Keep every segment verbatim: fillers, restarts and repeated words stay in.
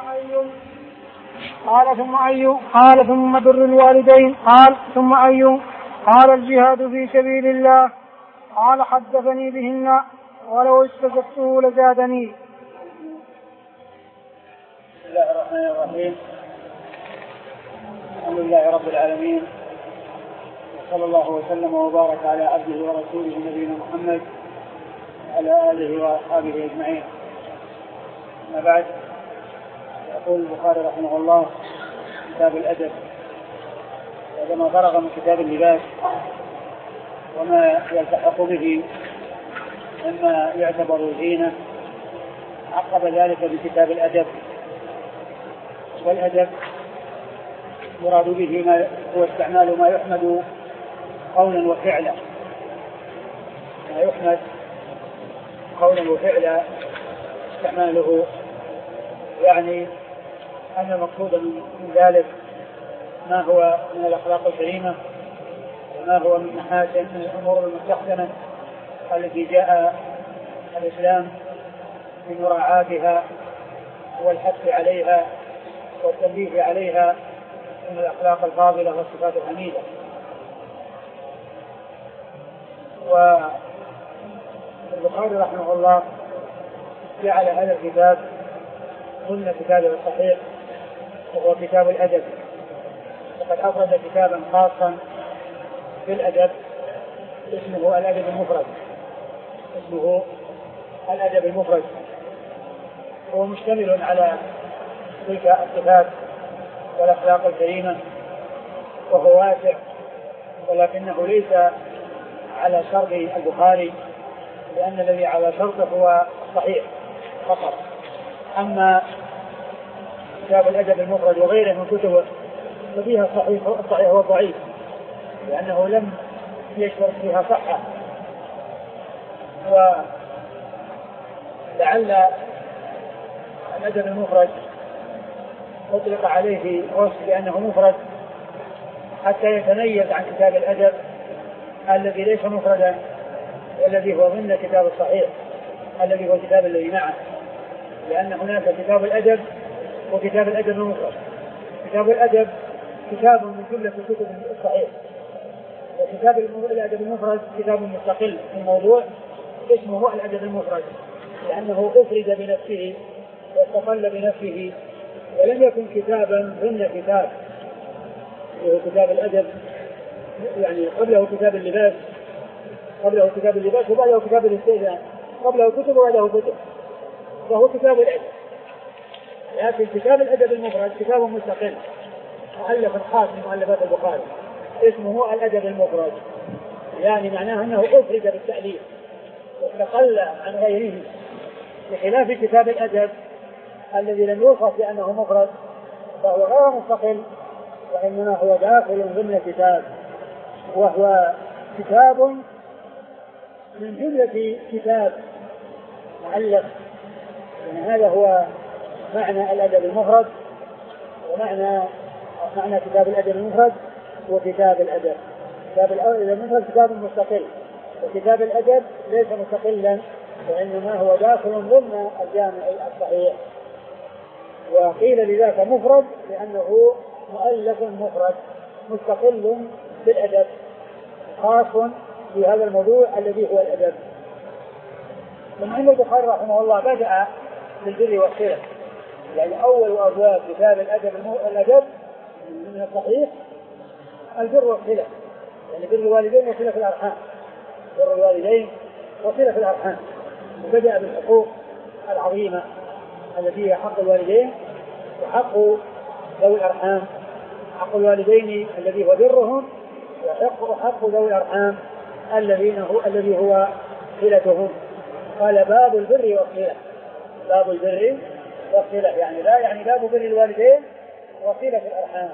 أي قال ثم أي قال ثم بر الوالدين قال ثم أي قال الجهاد في سبيل الله قال حدثني بهن ولو استزدته لزادني. بسم الله الرحمن الرحيم. الحمد لله رب العالمين، وصلى الله وسلم وبارك على عبده ورسوله نبينا محمد وعلى آله وأصحابه أجمعين. أما بعد، يقول البخاري رحمه الله كتاب الأدب بعدما فرغ من كتاب اللباس وما يلتحق به مما يعتبر زينة، عقب ذلك بكتاب الأدب. والأدب مراد به ما هو استعمال ما يحمد قولا وفعلا، ما يحمد قولا وفعلا استعماله، يعني أن المقصود من ذلك ما هو من الأخلاق الكريمة وما هو من محاسن من الأمور المستحسنة التي جاء الإسلام بمراعاتها والحث عليها والتنبيه عليها من الأخلاق الفاضلة والصفات الحميدة. والبخاري رحمه الله جعل هذا الكتاب ضمن كتابه الصحيح وهو كتاب الأدب، وقد أفرد كتابا خاصا بالأدب اسمه الأدب المفرد اسمه الأدب المفرد هو مشتمل على تلك الصفات والأخلاق الكريمة، وهو واسع، ولكنه ليس على شرط البخاري، لأن الذي على شرطه هو الصحيح فقط. أما كتاب الأدب المفرد وغيره من كتبه ففيها الصحيح الصحيح والضعيف، لأنه لم يشترط فيها صحة. ولعل الأدب المفرد أطلق عليه وصف بأنه مفرد حتى يتميز عن كتاب الأدب الذي ليس مفردا، والذي هو ضمن كتاب الصحيح الذي هو الكتاب الذي معه، لأن هناك كتاب الأدب وكتاب الأدب المفرد. كتاب الأدب كتاب من جملة كتب الصحيح، وكتاب الأدب المفرد كتاب مستقل في الموضوع اسمه الأدب المفرد، لأنه أفرد بنفسه واستقل بنفسه ولم يكن كتابا ضمن كتاب. وهو كتاب الأدب يعني قبله كتاب اللباس قبله كتاب اللباس وبعده كتاب الاستئذان، قبله كتب وبعده كتب، فهو كتاب الأدب. لكن كتاب الأدب المفرد كتاب مستقل مؤلف خاص من مؤلفات البخاري اسمه الأدب المفرد، يعني معناه أنه أفرد بالتأليف واستقل عن غيره، بخلاف كتاب الأدب الذي لم يوصف بأنه مفرد فهو غير مستقل، وإنما هو داخل ضمن كتاب، وهو كتاب من جملة كتاب مؤلف. يعني هذا هو معنى الأدب المفرد، ومعنى معنى كتاب الأدب المفرد وكتاب الأدب. كتاب الأدب المفرد كتاب مستقل، وكتاب الأدب ليس مستقلا، وإنما هو داخل ضمن الجامع الصحيح. وقيل لذاك مفرد لأنه مؤلف مفرد مستقل بالأدب خاص في هذا الموضوع الذي هو الأدب. ثم إن البخاري رحمه الله بدأ بالبر والصلة، يعني أول أبواب كتاب الأدب الأدب من الصحيح البر والصلة، يعني بر الوالدين وصلة الأرحام، بر الوالدين وصلة الأرحام. وبدأ بالحقوق العظيمة التي هي حق الوالدين وحق ذوي الأرحام، حق الوالدين الذي هو برهم، وحق حق ذوي الأرحام الذين هو الذي هو صلتهم. قال باب البر والصلة، باب البر والصلة، يعني لا يعني باب بر الوالدين وصلة الأرحام.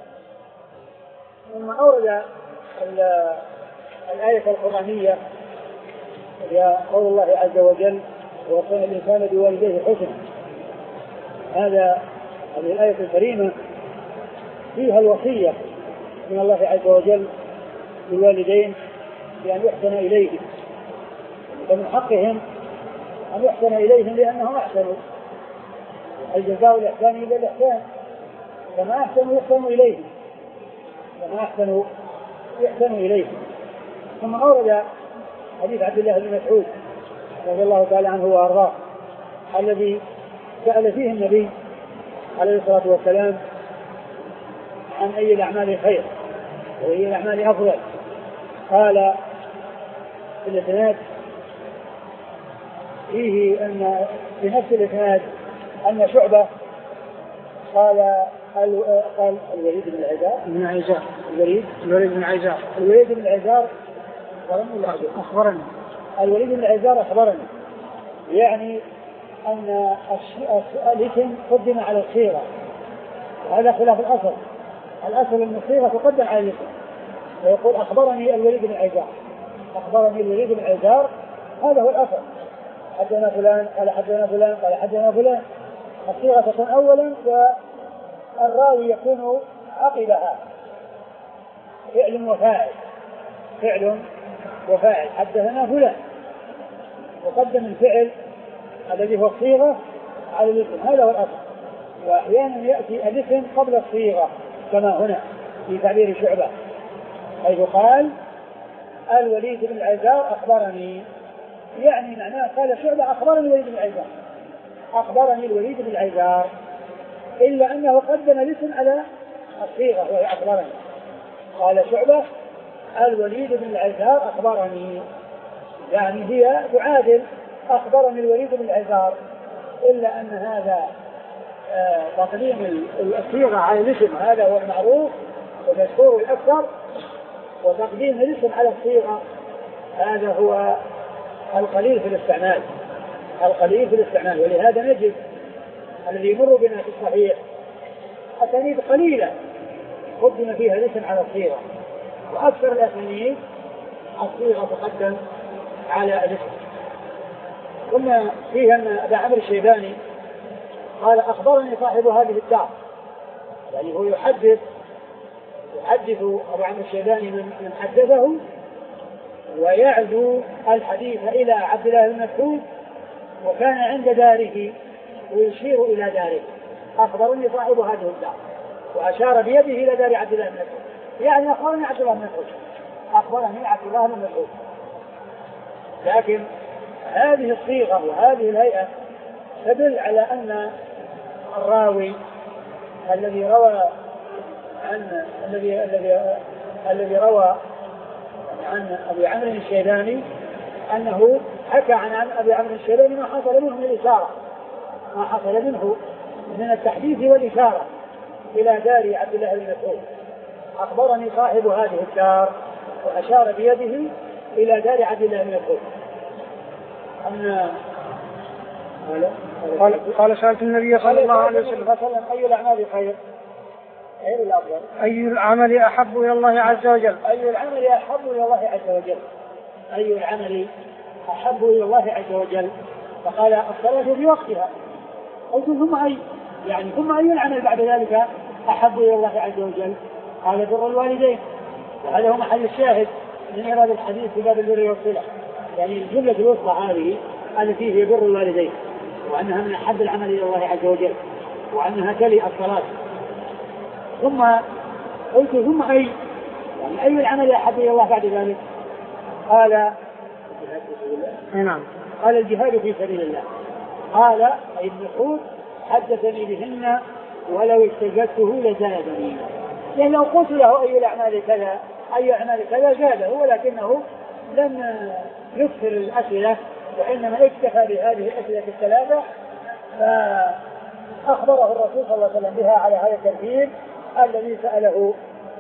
ثم أورد الآية القرآنية هي قول الله عز وجل ووصينا الإنسان بوالديه حسنا. هذا هذه الآية الكريمة فيها الوصية من الله عز وجل للوالدين بأن يحسن إليهم، فمن حقهم أن يحسن إليهم لأنهم أحسنوا، الجزاء الإحسان إلا الإحسان، كما أحسنوا يحسن إليه، كما أحسنوا يحسن إليه. ثم أورد حديث عبد الله بن مسعود رضي الله تعالى عنه وأرضاه الذي سأل فيه النبي عليه الصلاة والسلام عن أي الأعمال خير وأي الأعمال أفضل. قال في الإسناد فيه أن في نفس الإسناد أن شعبة قال قال الوليد بن العزار بن عزار الوليد الوليد بن عزار الوليد بن العزار أخبرني الوليد بن العزار أخبرني، يعني أن الاسم قدم على الصيغة، وهذا خلاف الأصل. الأصل أن الصيغة تقدم على الاسم، ويقول أخبرني الوليد بن العزار، أخبرني الوليد بن العزار، هذا هو الأصل. حدثنا فلان قال حدثنا فلان قال حدثنا فلان، الصيغة تكون أولا والراوي يكون عقبها فعل وفاعل، فعل وفاعل. حدثنا فلان وقدم الفعل الذي هو الصيغة على الاسم، هذا هو الأصل. وأحيانا يأتي الاسم قبل الصيغة كما هنا في تعبير شعبة، حيث قال الوليد بن العزار أخبرني، يعني معناه قال شعبة أخبرني الوليد بن العزار، أخبرني الوليد بن العزار، إلا أنه قدم الاسم على الصيغة وهي أخبرني. قال شعبة الوليد بن العزار أخبرني، يعني هي تعادل أخبرني الوليد بن العزار، إلا أن هذا آه تقديم الصيغة على الاسم هذا هو المعروف والمشهور الأكثر، وتقديم الاسم على الصيغة هذا هو القليل في الاستعمال، القليل في الاستعمال. ولهذا نجد الذي يمر بنا في الصحيح أسانيد قليلة قدم فيها الاسم على الصيغة، وأكثر الأسانيد الصيغة تقدم على الاسم. ثم فيها أن أبا عمرو الشيباني قال أخبرني صاحب هذه الدار، يعني هو يحدث يحدث أبو عمرو الشيباني من حدثه، ويعزو الحديث إلى عبد الله بن مسعود، وكان عند داره ويشير إلى داره. أخبرني صاحب هذه الدار، وأشار بيده إلى دار عبد الله بن مسعود، يعني أخبرني عبد الله بن مسعود، أخبرني عبد الله بن مسعود. لكن هذه الصيغة وهذه الهيئة تدل على أن الراوي الذي روى عن الذي الذي الذي روى عن أبي عمرو الشيباني أنه حكى عن أبي عمرو الشيباني ما حصل منه من الإشارة، ما حصل منه من التحديث والإشارة إلى دار عبد الله بن مسعود. أخبرني صاحب هذه الدار، وأشار بيده إلى دار عبد الله بن مسعود. أن قال قال سألت النبي صلى الله عليه وسلم أي الأعمال خير؟ خير الأفضل. أي العمل أحب إلى الله عز وجل؟ أي العمل أحب إلى الله عز وجل؟ أي العمل أحب إلى الله عز وجل؟ فقال الصلاة في وقتها. قلت ثم أي؟ يعني ثم أي العمل بعد ذلك أحب إلى الله عز وجل؟ قال بر الوالدين، وهذا هو محل الشاهد من إيراد الحديث في باب البر والصلة، يعني الجملة الوسطى هذه التي هي بر الوالدين، وأنها من أحب العمل إلى الله عز وجل، وأنها تلي الصلاة. ثم قلت ثم أي؟ يعني أي العمل أحب إلى الله بعد ذلك؟ قال نعم. قال الجهاد في سبيل الله. قال ابن مسعود حدثني بهن ولو استجدته لزادني، يعني لو قلت له أي الأعمال كذا أي أعمال كذا زاده، ولكنه لم يكثر الأسئلة، وإنما اكتفى بهذه الأسئلة الثلاثة، فأخبره الرسول صلى الله عليه وسلم بها على هذا الترتيب الذي سأله.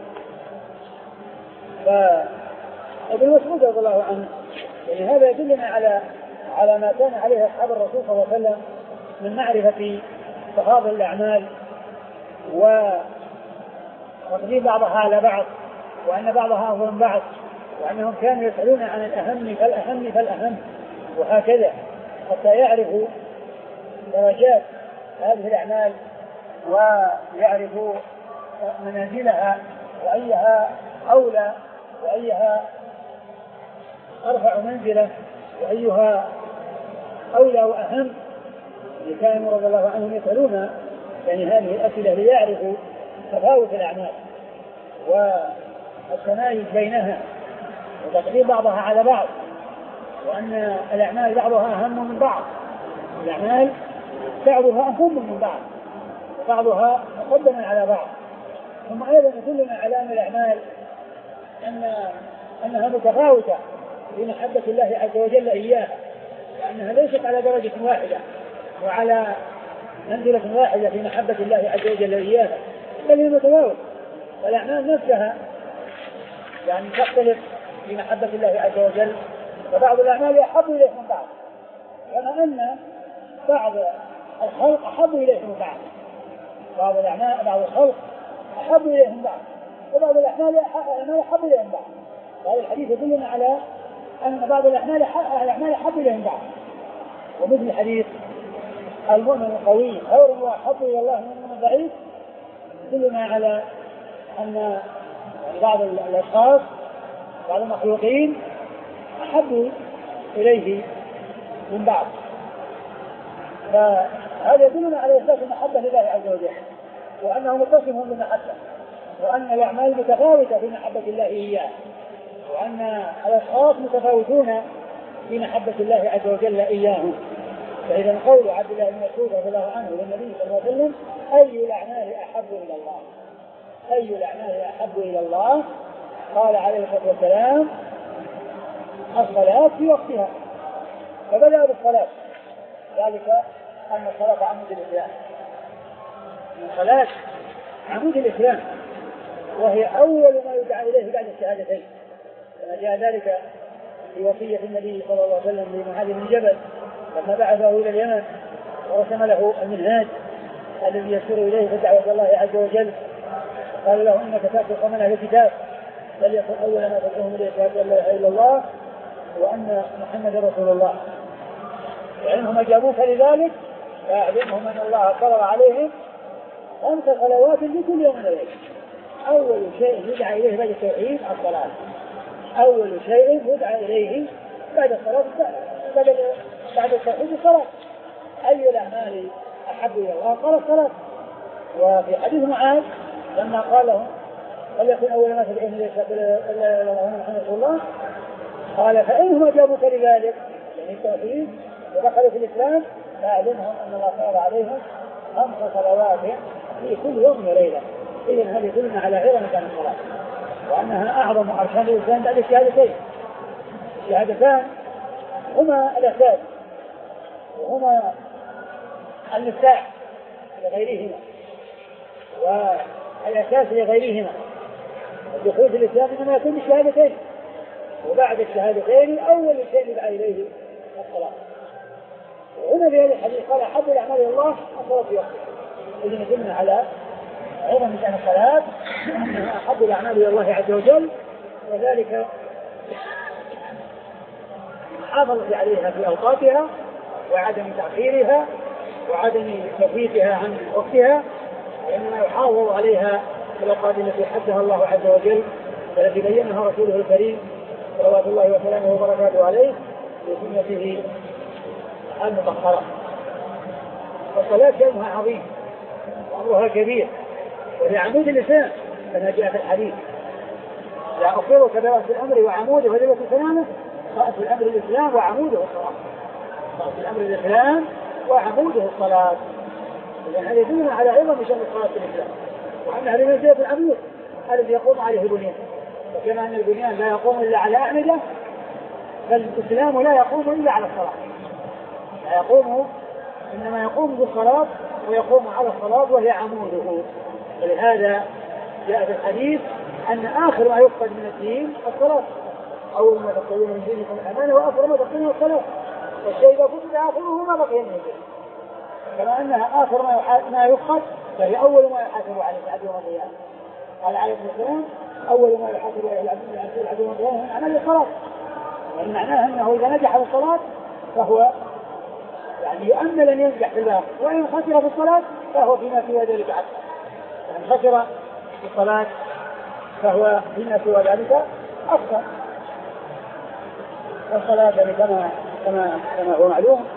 فابن مسعود رضي الله عنه، يعني هذا يدلنا على على ما كان عليه أصحاب الرسول صلى الله عليه وسلم من معرفة تفاضل الأعمال وتقديم بعضها على بعض، وأن بعضها أفضل من بعض، وأنهم كانوا يسألون عن الأهم فالأهم فالأهم، وهكذا حتى يعرفوا درجات هذه الأعمال ويعرفوا منازلها، وأيها أولى وأيها أرفع منزلة وأيها أولى وأهم اللي كانوا رضي الله عنهم يسألون يعني هذه الأسئلة ليعرفوا تفاوت الأعمال والتمايز بينها وتقديم بعضها على بعض، وأن الأعمال بعضها أهم من بعض، الأعمال بعضها أهم من بعض وبعضها مقدم على بعض. ثم أيضا يدلنا على أن الأعمال أن أنها متفاوتة في محبة الله عز وجل إياها، وأنها ليست على درجة واحدة وعلى منزلة واحدة في محبة الله عز وجل إياها، بل هي متفاوتة. والأعمال نفسها يعني تختلف في محبة الله عز وجل، فبعض الأعمال أحب إليه من بعض، كما أن بعض الخلق أحب إليه من بعض، بعض الأعمال بعض الخلق أحب إليه من بعض، وبعض الأعمال أحب إليه من بعض. هذا الحديث يدلنا على أن بعض الأعمال الأعمال أحب إليه من بعض، ومثل حديث المؤمن القوي خير وأحب إلى الله من المؤمن الضعيف يدلنا على أن بعض الأشخاص بعض المخلوقين أحب إليه من بعض، فهذا يدلنا على إثبات المحبة لله عز وجل، وأنه متصف بالمحبة، وأن الأعمال متفاوتة في محبة الله إياه، وأن الأشخاص متفاوتون في محبة الله عز وجل إياهم. فإذا قول عبد الله بن مسعود رضي الله عنه للنبي صلى الله عليه وسلم أي الأعمال أحب إلى الله، أي الأعمال أحب إلى الله، قال عليه الصلاة والسلام الصلاة في وقتها، فبدأ بالصلاة، ذلك أن الصلاة عمود الإسلام، الصلاة عمود الإسلام، وهي أول ما يدعى إليه بعد الشهادتين، كما جاء ذلك في وصية النبي صلى الله عليه وسلم لمعاذ بن جبل لما بعثه إلى اليمن ورسم له المنهاج الذي يسير إليه في دعوة الله عز وجل، قال له إنك تأتي من أهل الكتاب فليكن أول ما تدعوهم إليه شهادة لا إله إلا الله وأن محمد رسول الله، وإنهم أجابوك لذلك فأعلمهم أن الله فرض عليهم خمس صلوات لكل يوم وليلة. أول شيء يدعى إليه بعد التوحيد الصلاة، أول شيء يدعى إليه بعد الصلاة بعد بعد التوحيد الصلاة. أي الأعمال أحب إلى الله؟ قال الصلاة. وفي حديث معاذ لما قال لهم وليكن أول ما تدعون إليه إلا محمد رسول الله، قال فإنهم أجابوك لذلك يعني التوحيد ودخلوا في الإسلام فأعلمهم أن الله فرض عليهم خمس صلوات في كل يوم وليلة. إذن هذا يدلنا على عظم كان الصلاة، وأنها أعظم أركان الإسلام بعد الشهادتين. الشهادتان هما الأساس وهما المفتاح لغيرهما والأساس لغيرهما. الدخول في الإسلام إنما يكون بالشهادتين، وبعد الشهادتين أول شيء يدعى إليه الصلاة. وهنا في هذا الحديث قال أحب الأعمال إلى الله الصلاة في وقتها. إذن يدلنا على عظم شأن الصلاة وأنها أحب الأعمال إلى الله عز وجل، وذلك محافظة عليها في أوقاتها وعدم تأخيرها وعدم تفويتها عن وقتها، وإنما يحافظ عليها في الأوقات التي حدها الله عز وجل والتي بينها رسوله الكريم صلوات الله وسلامه وبركاته عليه في سنته المطهرة. والصلاة شأنها عظيم وأمرها كبير، وهي عمود الإسلام كما جاء في الحديث لا أخبرك برأس الأمر وعموده وذروة سلامه. رأس الأمر الإسلام وعموده الصلاة، رأس الأمر الإسلام وعموده الصلاة. إذن هذا يدلنا على عظم شأن الصلاة في الإسلام، وأنها بمنزلة العمود الذي يقوم عليه البنيان. وكما أن البنيان لا يقوم إلا على أعمدة، فالإسلام لا يقوم إلا على الصلاة، لا يقوم إنما يقوم بالصلاة ويقوم على الصلاة وهي عموده. ولهذا جاء في الحديث أن آخر ما يفقد من الدين الصلاة، أول ما تقولون من دينكم الأمانة وآخر ما تقولون الصلاة، والشيء إذا فقد آخره ما بقي من الدين، كما أنها آخر ما يفقد فهي أول ما يحاسب عليه العبد يوم القيامة. قال عليه السلام أول ما يحاسب عليه العبد يوم القيامة من عمل الصلاة، يعني معناها أنه إذا نجح في الصلاة فهو يعني يؤمل أن ينجح في الباقي، وإن خسر في الصلاة فهو فيما سوى ذلك أكثر، وإن خسر في الصلاة فهو فيما سوى ذلك أكثر. والصلاة يعني كما كما كما هو معلوم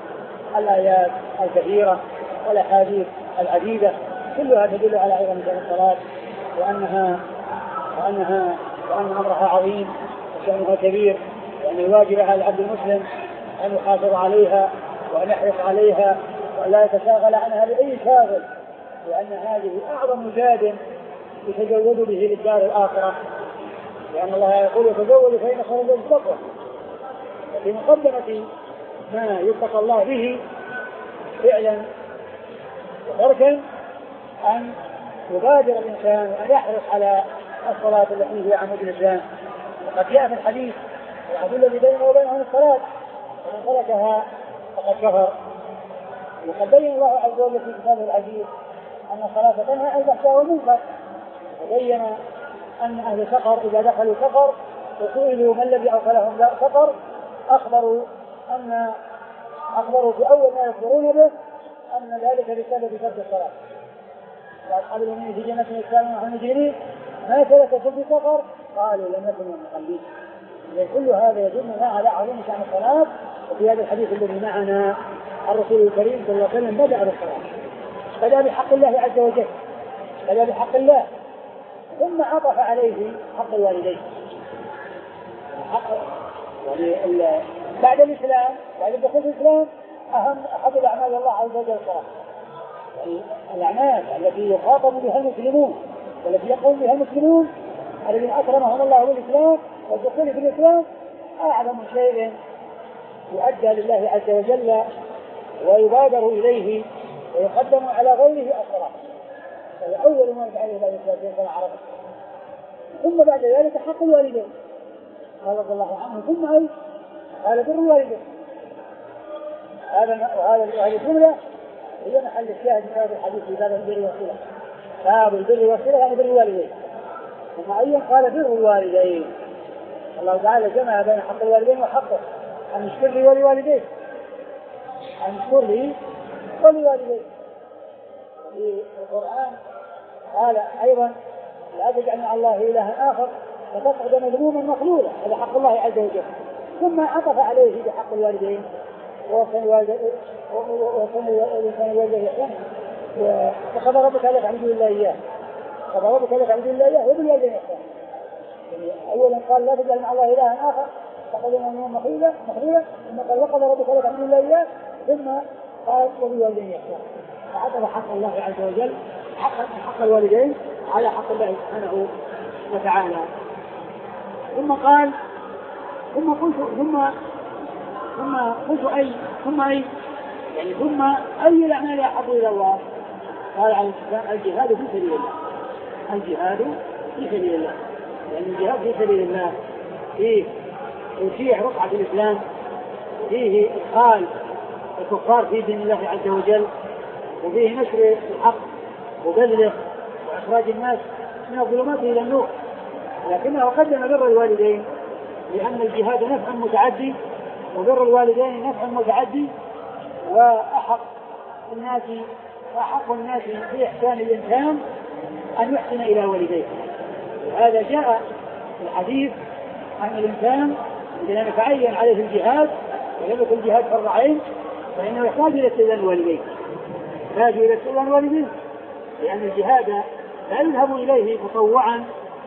الآيات الكثيرة والأحاديث العديدة كلها تدل على عظم شأن الصلاة وأنها وأنها وأن أمرها عظيم وشأنها كبير، وأن الواجب على العبد المسلم أن يحافظ عليها وأن يحرص عليها ولا يتشاغل عنها بأي شاغل، لأن هذه أعظم زاد يتزود به للدار الآخرة، لأن الله يقول يتزود فإن خير الزاد التقوى. وفي مقدمة ما يتقى الله به فعلا وتركا أن يبادر الإنسان وأن يحرص على الصلاة التي هي عمود الإسلام. وقد جاء في الحديث العدو الذي بينه وبينهم الصلاة ومن تركها فقد كفر. وقد بين الله عز وجل في كتابه العزيز أن الصلاة تنهى عن الفحشاء والمنكر، وبين أن أهل سقر إذا دخلوا سقر وسئلوا ما الذي أوصلهم سقر أخبروا أن أخبروا في أول ما يخبرون به أن ذلك بسبب ترك الصلاة. وأصحاب اليمين في جنة الإسلام ونحن مجرمين ما سلككم في سقر قالوا لم نكن من المصلين. إذن كل هذا يدلنا على عظيم شأن الصلاة. وفي هذا الحديث الذي معنا الرسول الكريم صلى الله عليه وسلم بدأ بالصلاة، بدأ بحق الله عز وجل، بدأ بحق الله ثم عطف عليه حق الوالدين. حق يعني بعد الإسلام بعد دخول الإسلام أهم أحد الأعمال الله عز وجل الصلاة. يعني الأعمال التي يخاطب بها المسلمون والتي يقوم بها المسلمون الذين أكرمهم الله بالإسلام والدخول في الإسلام أعظم شيء يؤدى لله عز وجل ويبادر إليه ويقدم على غيره الصلاة. فهي أول ما يفعله الله يسلم كما عرفت. ثم بعد ذلك حق الوالدين قال رضي الله عنه ثم أي قال بر الوالدين. هذا وهذه الجملة هي محل الشاهد في هذا الحديث في باب البر والصلة. باب البر والصلة يعني بر الوالدين. ثم أيضا قال بر الوالدين. الله تعالى جمع بين حق الوالدين وحقه أن يشكر لي ولوالديه أن يشكر لي ولوالديه. في القرآن قال أيضا لا تجعل مع الله إلها آخر فتقعد مذموما مخلولا. هذا حق الله عز وجل. ثم عطف عليه بحق الوالدين وكان الوالدين إحسانا وقضى ربك ألا تعبدوا إلا إياه قضى ربك ألا تعبدوا إلا إياه وبالوالدين إحسانا. يعني أولا قال لا تجعل مع الله إلها آخر فقد مذموما مخلولا مخلولا ثم قال وقضى ربك ألا تعبدوا إلا إياه ثم قال وبالوالدين إحسانا. فعطف حق الله عز وجل حق حق الوالدين على حق الله سبحانه وتعالى. ثم قال ثم قلت ثم ثم قلت أي ثم أي يعني ثم أي الأعمال أحب إلى الله؟ قال عليه السلام الجهاد في سبيل الله. الجهاد في سبيل الله يعني الجهاد في سبيل الله فيه توسيع رقعة الإسلام، فيه إدخال الكفار في دين الله عز وجل، وفيه نشر الحق وبذله وإخراج الناس من الظلمات إلى النور. لكنه قدم بر الوالدين لأن الجهاد نفع متعدي وبر الوالدين نفع متعدي وأحق الناس وأحق الناس في إحسان الإنسان أن يحسن إلى والديه. وهذا جاء في الحديث أن الإنسان إذا لم يتعين عليه الجهاد ولم يكن الجهاد فرض عين فإنه يحتاج إلى استئذان الوالدين يحتاج إلى استئذان الوالدين لأن الجهاد لا يذهب إليه تطوعا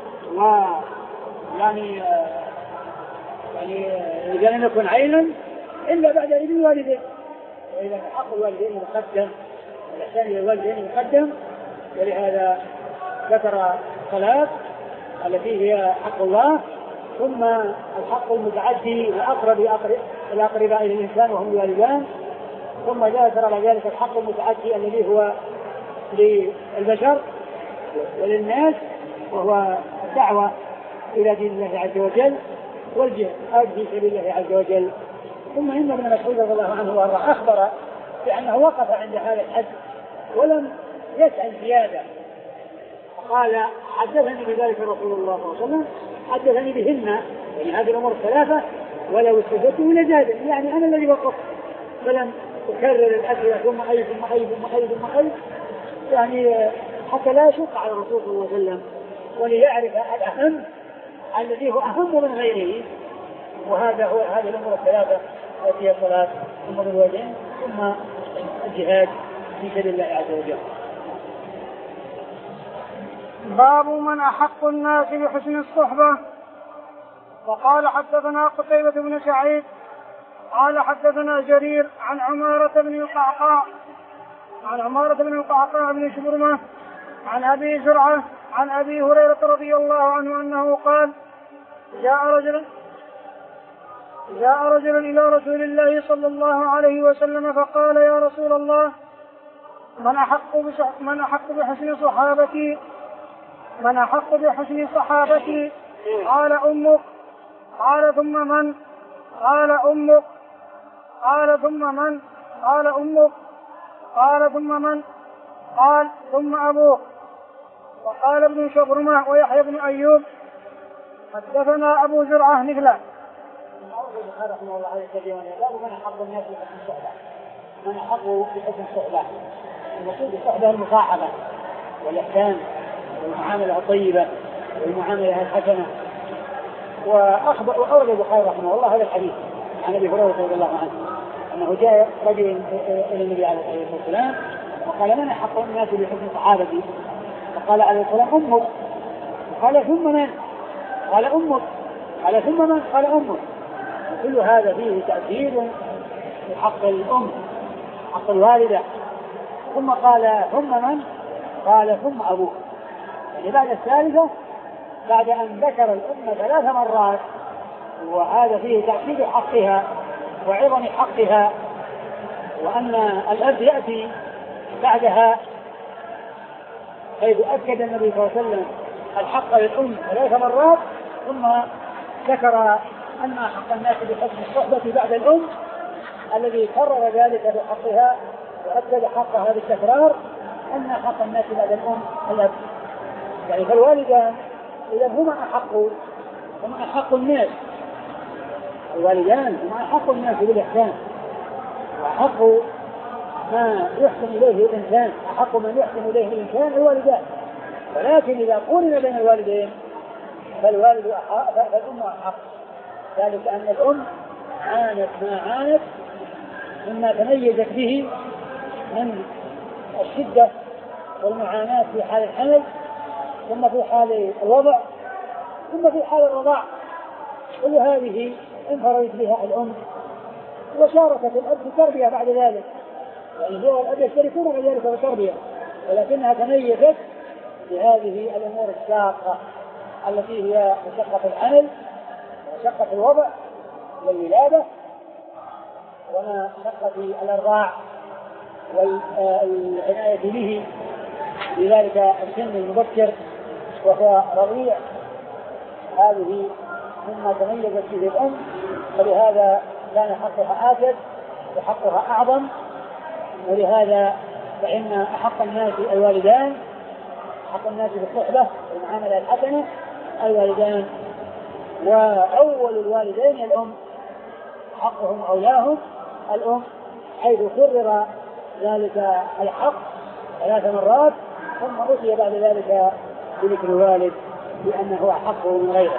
ويعني يعني إذا لم يكن عينا إلا بعد إذن الوالدين. وإذا حق الوالدين مقدم والإحسان إلى الوالدين مقدم. ولهذا ذكر الصلاة التي هي حق الله ثم الحق المتعدي وأقرب الأقرباء إلى الإنسان وهم الوالدان ثم ذكر على ذلك الحق المتعدي الذي هو للبشر وللناس وهو الدعوة إلى دين الله عز وجل والجهاد في سبيل الله عز وجل. ثم إن ابن مسعود رضي الله عنه وارضاه أخبر بأنه وقف عند هذا الحد ولم يسأل زيادة فقال حدثني بذلك رسول الله صلى الله عليه وسلم حدثني بهن يعني هذه الأمور الثلاثة ولو استفدته لزاد يعني أنا الذي وقفت فلم أكرر الأسئلة ثم أي ثم أي ثم أي ثم أي يعني حتى لا يشق على الرسول صلى الله عليه وسلم وليعرف الأهم الذي هو أهم من غيره. وهذا هو هذه الأمور الثلاثة وفيها الصلاة ثم بالوالدين ثم الجهاد في سبيل الله عز وجل. باب من أحق الناس بحسن الصحبة. وقال حدثنا قتيبة بن سعيد قال حدثنا جرير عن عمارة بن القعقاع عن عمارة بن القعقاع بن شبرمة عن أبي زرعة عن أبي هريرة رضي الله عنه أنه قال جاء رجل جاء رجل إلى رسول الله صلى الله عليه وسلم فقال يا رسول الله من أحق من أحق بحسن صحابتي من أحق بحسن صحابتي؟ قال أمك. قال ثم من؟ قال أمك. قال ثم من؟ قال أمك. قال ثم من؟ قال ثم أبوك. وقال ابن شبرمة ويحيى بن أيوب حدثنا أبو زرعة مثله. رحمه الله عليه وسلم من أحق الناس بحسن الصحبة. من أحق بحسن الصحبة المقصود الصحبة المصاحبة والإحسان والمعاملة الطيبة والمعاملة الحسنة. وأخبر وأورد البخاري رحمه الله هذا الحديث عن أبي هريرة رضي الله عنه أنه جاء رجل إلى النبي عليه الصلاة والسلام وقال من أحق الناس بحسن صحابتي؟ فقال عليه الصلاة والسلام أمك. قال ثم من؟ قال أمك. قال ثم من؟ قال أمك. كل هذا فيه تأثير في حق الأم حق الوالدة. ثم قال ثم من؟ قال ثم أبوك. يعني بعد الثالثة بعد أن ذكر الأم ثلاث مرات وهذا فيه تأكيد حقها وعظم حقها وأن الأب يأتي بعدها حيث أكد النبي صلى الله عليه وسلم الحق للأم ثلاث مرات ثم ذكر أن حق الناس بحسن الصحبة بعد الأم الذي كرر ذلك بحقها وأكد حقها بالتكرار أن حق الناس بعد الأم الأب. يعني فالوالدان إذا هما أحق هما أحق الناس الوالدان هما أحق الناس بالإحسان وأحق ما يحسن إليه الإنسان أحق من يحسن إليه الإنسان الوالدان. ولكن إذا قرن بين الوالدين فالوالد أحق فالأم أحق ذلك أن الأم عانت ما عانت مما تميزت به من الشدة والمعاناة في حال الحمل ثم في حال الوضع ثم في حال الرضاع. كل هذه انفردت بها الأم وشاركت الأب في التربية بعد ذلك. يعني هو الأب يشتركون بعد ذلك في التربية ولكنها تميزت بهذه الأمور الشاقة التي هي مشقة الحمل ومشقة الوضع والولادة ومشقة الإرضاع والعناية به لذلك السن المبكر وهو رضيع. هذه مما تميزت به الأم فلهذا كان حقها آكد وحقها أعظم. ولهذا فإن أحق الناس الوالدان حق الناس بالصحبة والمعاملة الحسنة الوالدان. وأول الوالدين الأم حقهم أولاهم الأم حيث كرر ذلك الحق ثلاث مرات ثم أتي بعد ذلك بذكر الوالد لأنه حقه من غيره.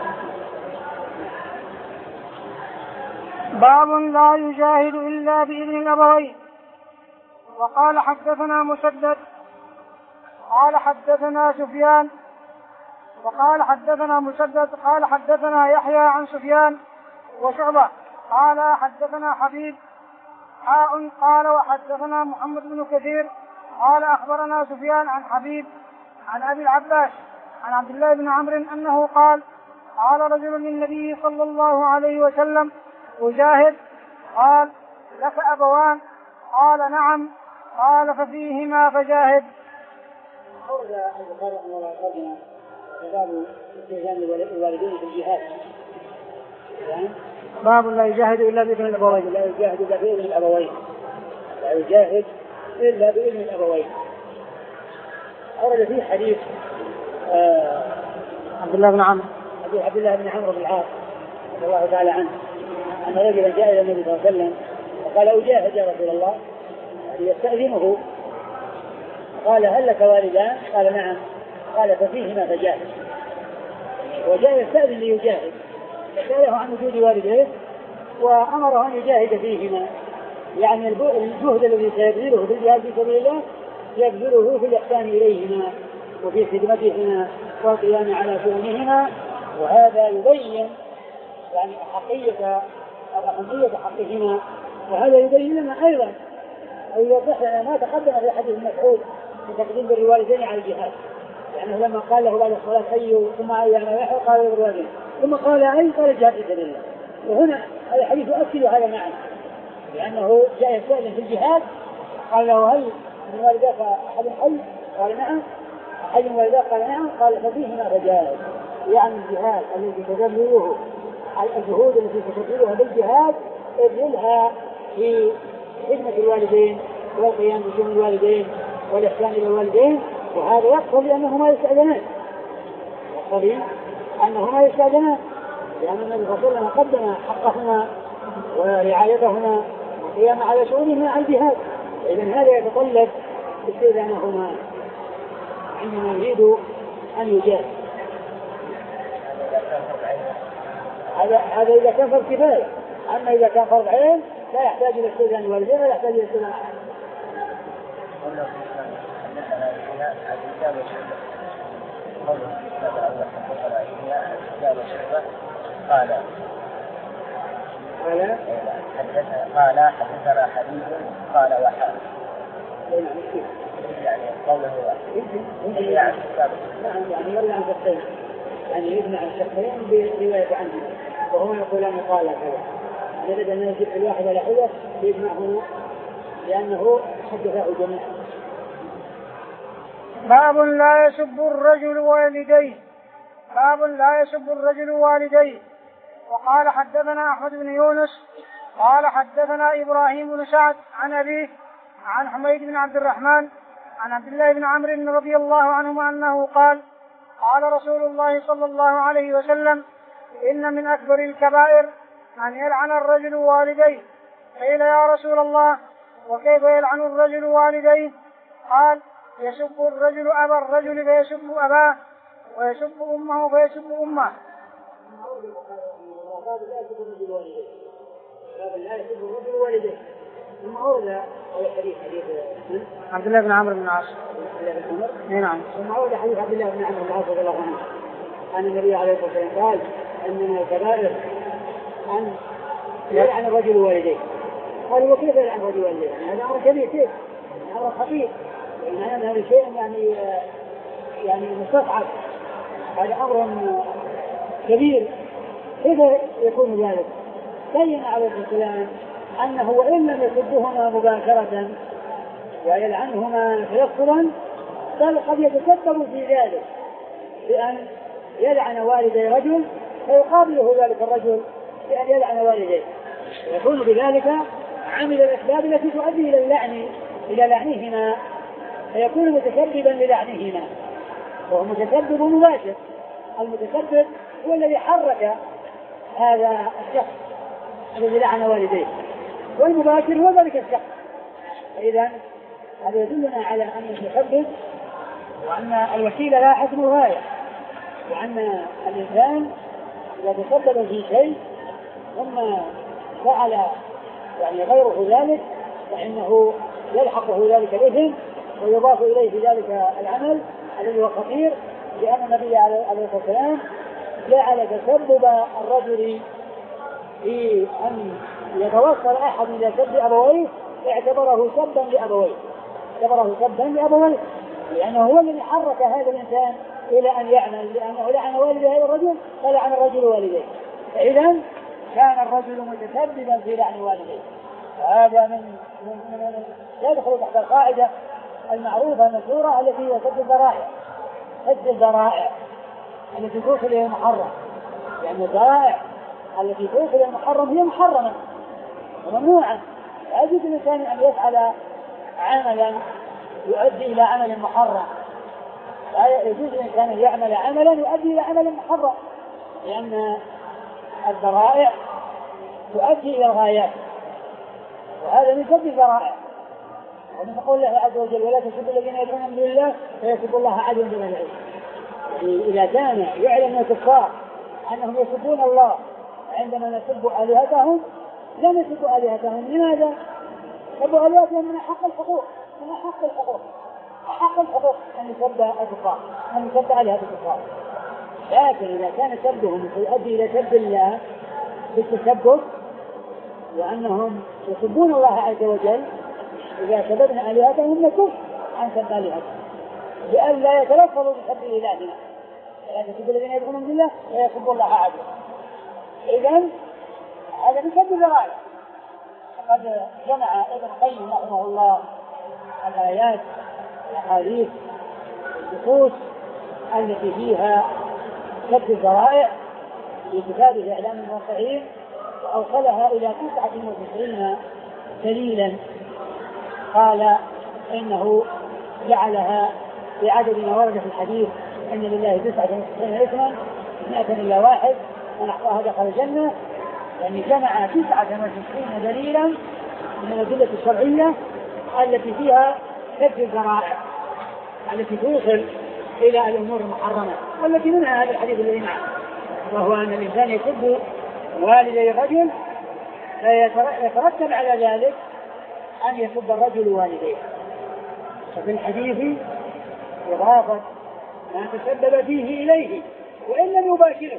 باب لا يجاهد إلا بإذن الأبوين. وقال حدثنا مسدد قال حدثنا سفيان وقال حدثنا مسدد قال حدثنا يحيى عن سفيان وشعبة قال حدثنا حبيب حاء قال وحدثنا محمد بن كثير قال أخبرنا سفيان عن حبيب عن أبي العباس عن عبد الله بن عمرو أنه قال قال رجل للنبي صلى الله عليه وسلم أجاهد؟ قال لك أبوان؟ قال نعم. قال ففيهما فجاهد. أورد البخاري رحمه الله تعالى باب استئذان الوالدين في الجهاد. باب لا يجاهد إلا بإذن الأبوين. لا يجاهد إلا بإذن الأبوين. لا يجاهد إلا بإذن الأبوين. أورد فيه حديث آه عبد الله بن عمرو عبد الله بن عمرو بن العاص رضي الله تعالى عنه أن رجلا جاء إلى النبي صلى الله عليه وسلم وقال أجاهد يا رسول الله يستأذنه. قال هل لك والدان؟ قال نعم. قال ففيهما فجاهد. وجاء يستأذن ليجاهد فسأله عن وجود والديه وأمره أن يجاهد فيهما، يعني الجهد الذي سيبذله في الجهاد في سبيل الله يبذله في الإحسان إليهما وفي خدمتهما والقيام على شؤونهما. وهذا يبين يعني أحقية أهمية حقهما، وهذا يبين لنا أيضا أو يوضح لنا ما تقدم في حديث مسعود في تقديم الوالدين على الجهاد، لأنه لما قال له بعد الصلاة أي ثم أي أنا يحيى قال الوالدين ثم قال أي قال الجهاد في سبيل الله. وهنا هذا الحديث يؤكد هذا المعنى، لأنه جاء يستأذن في الجهاد قال له هل من والداك أحد حي؟ قال نعم. أحد من والداك؟ قال نعم. قال ففيهما رجال، يعني الجهاد الذي تدبره الجهود التي تدبرها بالجهاد ابذلها في خدمة الوالدين والقيام بشؤون الوالدين والإحسان إلى الوالدين. وهذا يقتضي أنهما يستأذنان، يقتضي أنهما يستأذنان، لأن النبي صلى الله عليه وسلم قدم حقهما ورعايتهما والقيام على شؤونهما على الجهاد. إذن هذا يتطلب استئذانهما عندما يريد أن يجاهد. هذا هذا إذا كان فرض كفاية، أما إذا كان فرض عين لا يحتاج إلى استئذان الوالدين ولا يحتاج إلى استئذان أحد. قال قال قال حدثنا حديث قال وحال يعني قوله يعني نعم يعني يروي عن شخصين، يعني يجمع الشخصين برواية عنه وهم يقولان قال كذا، نريد أن نجيب الواحد على حدث يجمعه لأنه حدثه جميعا. باب لا يسب الرجل والديه. باب لا يسب الرجل والديه. وقال حدثنا أحمد بن يونس قال حدثنا إبراهيم بن سعد عن أبيه عن حميد بن عبد الرحمن عن عبد الله بن عمرو رضي الله عنهما أنه قال قال رسول الله صلى الله عليه وسلم إن من أكبر الكبائر أن يلعن الرجل والديه. قيل يا رسول الله وكيف يلعن الرجل والديه؟ قال يسب الرجل أبا الرجل فيسب أباه ويسب أمه فيسب أمه. لا يسب الرجل والديه. ثم أورد هذا الحديث حديث عبد الله بن عمرو بن العاص. نعم. ثم أورد حديث عبد الله بن عمرو بن العاص رضي الله عنه أن النبي عليه الصلاة والسلام قال أن من الكبائر أن يلعن الرجل والديه. قال وكيف يلعن الرجل والديه؟ هذا أمر كبير، كيف؟ أمر خطير، لأن هذا شيء يعني يعني مستصعب، هذا أمر كبير، كيف يكون ذلك؟ بين عليه السلام أنه وإن لم يسبهما مباشرة ويلعنهما تيسرا بل قد يتسبب في ذلك بأن يلعن والدي رجل فيقابله ذلك الرجل بأن يلعن والديه، ويكون بذلك عمل الأسباب التي تؤدي إلى اللعن إلى لعنهما، فيكون متسببا للعنهما، وهو متسبب مباشر. المتسبب هو الذي حرك هذا الشخص الذي لعن والديه، والمباشر هو ذلك الشخص. إذن هذا يدلنا على أن المتسبب وأن الوسيلة لا حكم الغاية، وأن الإنسان إذا تسبب في شيء ثم فعل يعني غيره ذلك فإنه يلحقه ذلك الإثم ويضاف إليه في ذلك العمل الذي هو خطير، لأن النبي عليه الصلاة والسلام جعل تسبب الرجل في أن يتوصل أحد إلى سب أبويه اعتبره سبا لأبويه، اعتبره سبا لأبويه، لأنه هو الذي حرك هذا الإنسان إلى أن يعمل، لأنه لعن والديه هذا الرجل فلعن الرجل والديه، فإذا كان الرجل متسببا في لعن والديه. هذا من من يدخل تحت القاعدة المعروفة المشهورة التي هي سد الذرائع، سد الذرائع التي توصل إلى المحرم، لأن الذرائع التي توصل إلى المحرم هي محرمة وممنوعة. لا يجوز للإنسان أن يفعل عملا يؤدي إلى عمل محرم، لا يجوز للإنسان أن يعمل عملا يؤدي إلى عمل محرم، لأن الذرائع تؤدي إلى الغايات، وهذا من سد الذرائع. ومن قول الله عز وجل ولا تسبوا الذين يدعون من دون الله فيسبوا الله عدوا بغير علم. إذا كان يعلم الكفار أنهم يسبون الله عندما نسب آلهتهم لم يسبوا آلهتهم. لماذا؟ سبوا آلهتهم من حق الحقوق، من حق الحقوق حق الحقوق أن يسب الكفار، أن يسب آلهة الكفار. لكن إذا كان سبهم يؤدي إلى سب الله بالتسبب وأنهم يسبون الله عز وجل، إذا سببنا آلهتهم نكف عن سب آلهتهم لأن لا يتلفظوا بسب إلهنا، لا تسبوا الذين يدعون من الله ويسبوا الله عدوا. إذن هذا بسب الذرائع. قد جمع ابن القيم رحمه الله الآيات الأحاديث النصوص التي فيها سب الذرائع في كتابه إعلام الموقعين، وأوصلها إلى تسعة وتسعين دليلا. قال إنه جعلها في عدد ما ورد في الحديث أن لله تسعة وتسعين اسما مئة إلا واحد من أحصاها دخل الجنة، يعني جمع تسعة وتسعين دليلا من الأدلة الشرعية التي فيها سد الذرائع التي توصل إلى الأمور المحرمة، والتي منها هذا الحديث الذي معه، وهو أن الإنسان يسب والدي الرجل فيترتب على ذلك أن يسب الرجل والديه. ففي الحديث إضافة ما تسبب فيه إليه وإن لم يباشره،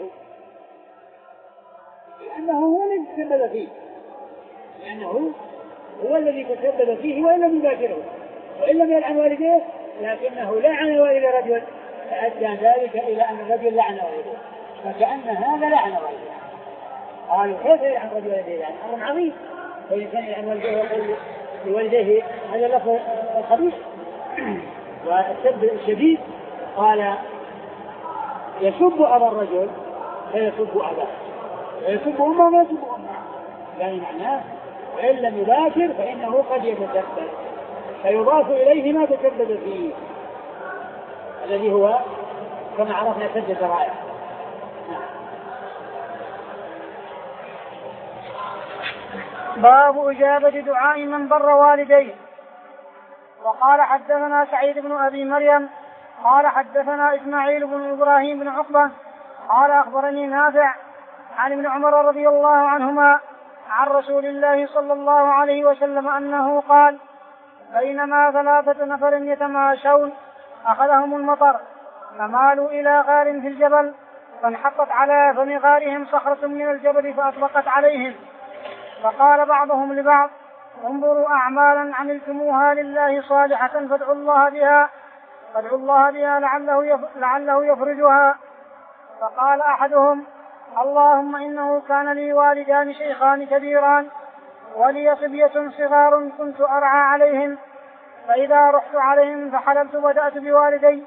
لأنه هو الذي تسبب فيه، لأنه هو الذي تسبب فيه وإن لم يباشره، وإن لم يلعن والديه لكنه لعن والد الرجل، فأدى ذلك إلى أن الرجل لعن والديه، فكأن هذا لعن والديه. قالوا كيف يلعن الرجل والديه؟ يعني أمر عظيم، فالإنسان يلعن والديه ويقول لوالديه هذا اللفظ الخبيث والسب الشديد. قال يسب أبا الرجل فيسب أباه، ويسب أمه ويسب أمه، يعني معناه وإن لم يباشر فإنه قد يتسبب فيضاف إليه ما تسبب فيه، الذي هو كما عرفنا سد الذرائع. باب إجابة دعاء من بر والديه. وقال حدثنا سعيد بن أبي مريم قال حدثنا إسماعيل بن إبراهيم بن عقبة قال أخبرني نافع عن ابن عمر رضي الله عنهما عن رسول الله صلى الله عليه وسلم أنه قال بينما ثلاثة نفر يتماشون أخذهم المطر فمالوا إلى غار في الجبل فانحطت على فم غارهم صخرة من الجبل فأطبقت عليهم، فقال بعضهم لبعض انظروا أعمالا عملتموها لله صالحة فادعوا الله بها فادعوا الله بها لعله لعله يفرجها. فقال أحدهم اللهم إنه كان لي والدان شيخان كبيران ولي صبية صغار كنت أرعى عليهم، فإذا رحت عليهم فحللت بدأت بوالدي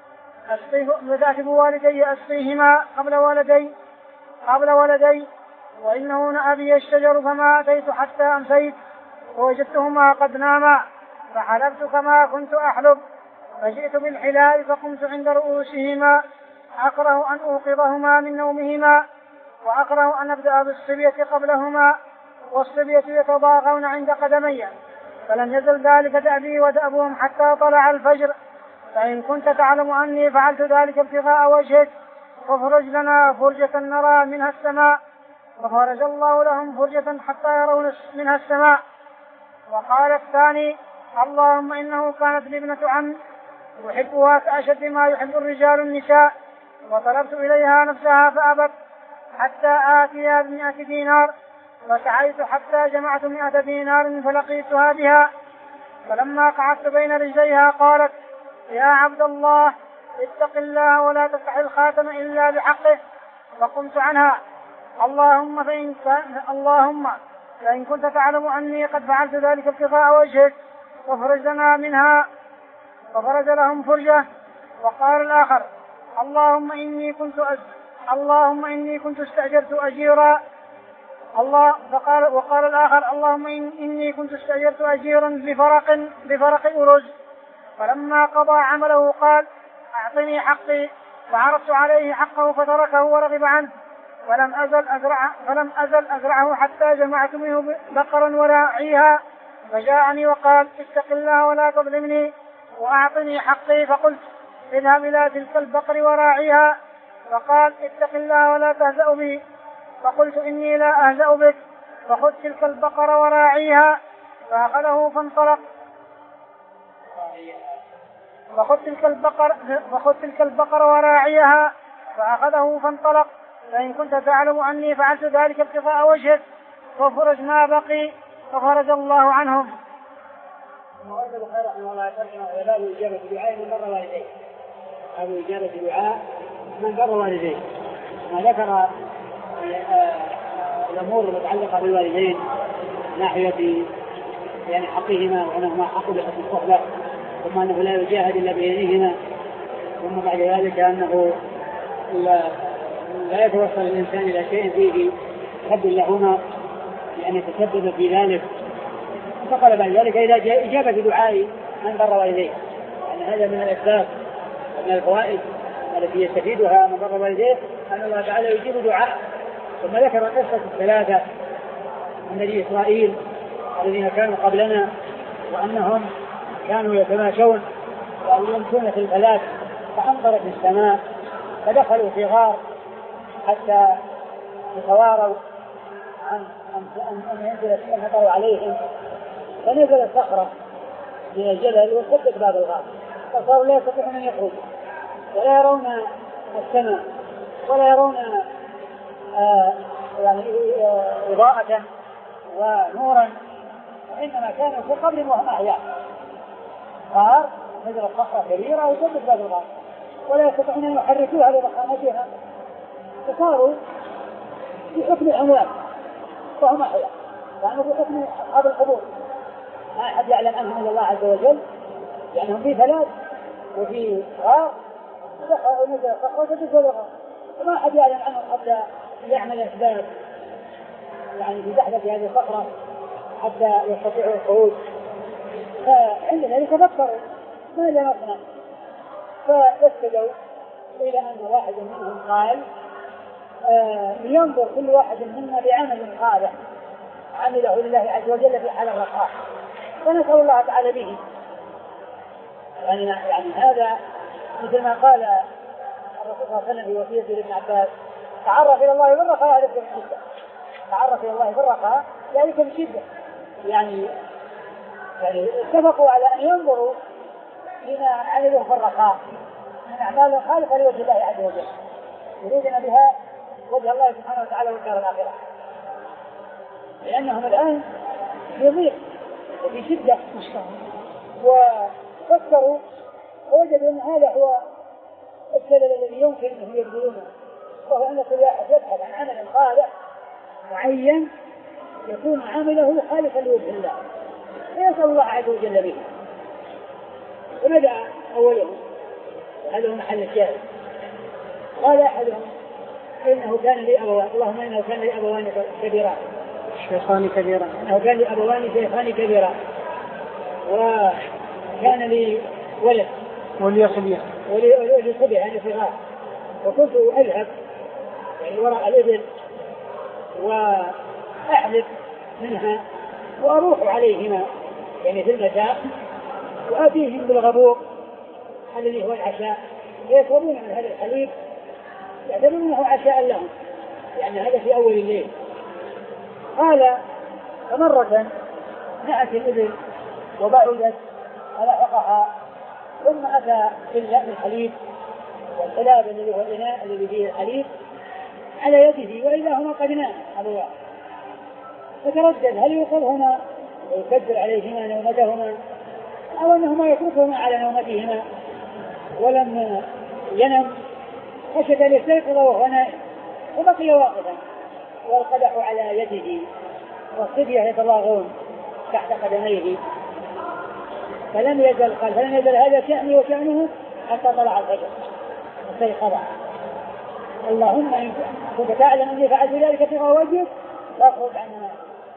بدأت بوالدي أسقيهما قبل ولدي قبل ولدي وإنه نأبي الشجر فما أتيت حتى أمسيت ووجدتهما قد ناما فحلبت كما كنت أحلب، فجئت بالحلال فقمت عند رؤوسهما أكره أن أوقظهما من نومهما وأكره أن أبدأ بالصبية قبلهما والصبية يتضاغون عند قدمي، فلم يزل ذلك دأبي ودأبهم حتى طلع الفجر، فإن كنت تعلم أني فعلت ذلك ابتغاء وجهك فافرج لنا فرجة نرى منها السماء، ففرج الله لهم فرجة حتى يرون منها السماء. وقال الثاني اللهم إنه كانت لي ابنة عم يحبها كأشد ما يحب الرجال النساء وطلبت إليها نفسها فأبت حتى آتيها بمئة دينار، فسعيت حتى جمعت مئة دينار فلقيتها بها، فلما قعدت بين رجليها قالت يا عبد الله اتق الله ولا تفتح الخاتم إلا بحقه، فقمت عنها اللهم فإن, اللهم فإن كنت تعلم أني قد فعلت ذلك ابتغاء وجهك فافرج لنا منها، ففرج لهم فرجة. وقال الآخر اللهم إني كنت أز... اللهم إني كنت استأجرت أجيرا الله فقال وقال الآخر اللهم إن... إني كنت استأجرت أجيرا بفرق بفرق أرز، فلما قضى عمله قال أعطني حقي، فعرضت عليه حقه فتركه ورغب عنه، ولم أزل أزرعه فلم أزل أزرعه حتى جمعت منه بقرا وراعيها، فجاءني وقال اتق الله ولا تظلمني وأعطني حقي، فقلت اذهب إلى تلك البقر وراعيها، فقال اتق الله ولا تهزأ بي، فقلت إني لا أهزأ بك، فخذ تلك البقرة وراعيها، فأخذه فانطلق. فخذ تلك البقرة فخذ تلك البقرة وراعيها فأخذه فانطلق، فإن كنت تعلم أني فعلت ذلك ابتغاء وجهك ففرج ما بقي، ففرج الله عنهم. وقال البخاري رحمه الله تعالى باب إجابة دعاء من بر والديه. باب إجابة دعاء من بر والديه. ما ذكر الأمور المتعلقة بالوالدين ناحية يعني حقهما وأنهما حق بحسن الصحبة، ثم أنه لا يجاهد إلا بإذنهما، ثم بعد ذلك أنه لا, لا يتوصل الإنسان إلى شيء فيه حب لهما لأن يتسبب في ذلك. فقال بعد ذلك إذا جاء إجابة دعاء من بر والديه، يعني هذا من الأسباب ومن الفوائد التي يستفيدها من بر والديه أن الله تعالى يجيب دعاء. ثم ذكر قصة الثلاثة من بني إسرائيل الذين كانوا قبلنا وأنهم كانوا يتماشون ويمشون في الفلاة فأمطرت السماء فدخلوا في غار حتى يتواروا عن أن ينزل المطر عليهم، فنزلت صخرة من الجبل وسدت باب الغار فصاروا لا يستطيعون أن يخرجوا ولا يرون السماء ولا يرون آه يعني إضاءة ونورا، وإنما كانوا في قبر وهم أحياء. غار نزلت صخرة كبيرة وسدت باب الغار ولا يستطيعون أن يحركوها لضخامتها، فصاروا في حكم الأموات وهم أحياء، يعني في حكم أصحاب القبور ما أحد يعلم عنهم إلا الله عز وجل، لأنهم في فلاة وفي غار ونزل صخرة وسدت باب الغار وما أحد يعلم عنهم حتى يعمل أسباب يعني في زحلة هذه الصخرة حتى يستطيعوا الخروج. فعند ذلك فكروا ماذا نصنع، فاستدوا إلى أن واحد منهم قال آه ينظر كل واحد منا بعمل صالح عمله لله عز وجل في حال الرخاء فنسأل الله تعالى به. يعني, يعني هذا مثل ما قال الرسول صلى الله عليه وسلم في وصيته لابن عباس تعرف إلى الله بالرخاء ذلك بالشدة، تعرف إلى الله بالرخاء ذلك بالشدة. يعني يعني اتفقوا على أن ينظروا لما عملوا في الرخاء من أعمال خالصة لوجه الله عز وجل يريدنا بها وجه الله سبحانه وتعالى والدار الآخرة، لأنهم الآن في ضيق وفي شدة وفكروا ووجدوا أن هذا هو السبب الذي يمكن أن يبذلونه، وهو أن كل واحد يبحث عن عمل صالح معين يكون عمله خالصا لوجه الله ويسأل الله عز وجل به. وبدأ أولهم هذا هو محل الشاهد. قال أحدهم إنه كان لي أبوان اللهم إنه كان لي أبوان كبيران شيخان كبيران إنه كان لي أبوان شيخان كبيران وكان لي ولد ولي صبية ولي صبية يعني صغار، وكنت أذهب يعني وراء الإبل وأحلب منها وأروح عليهما يعني في المساء وآتيهم بالغبور الذي هو العشاء ويشربون من هذا الحليب يعتبرونه عشاء لهم، يعني هذا في أول الليل. قال فمرة نأت الإبل وبعدت فلحقها ثم أتى في الحليب والحلاب الذي هو الإناء الذي فيه الحليب على يده وإذا هما قد نام أبواه، فتردد هل يوصلهما ويكدر عليهما نومتهما أو أنهما يتركهما على نومتهما ولم ينم خشية أن يستيقظ وهو نائم، وبقي واقفا والقدح على يده والصبية يتلاغون تحت قدميه، فلم يزل قال فلم يزل هذا شأني وشأنه حتى طلع الفجر واستيقظ. اللهم إن كنت تعلم أني فعلت ذلك ابتغاء وجهك فاخرج عنها.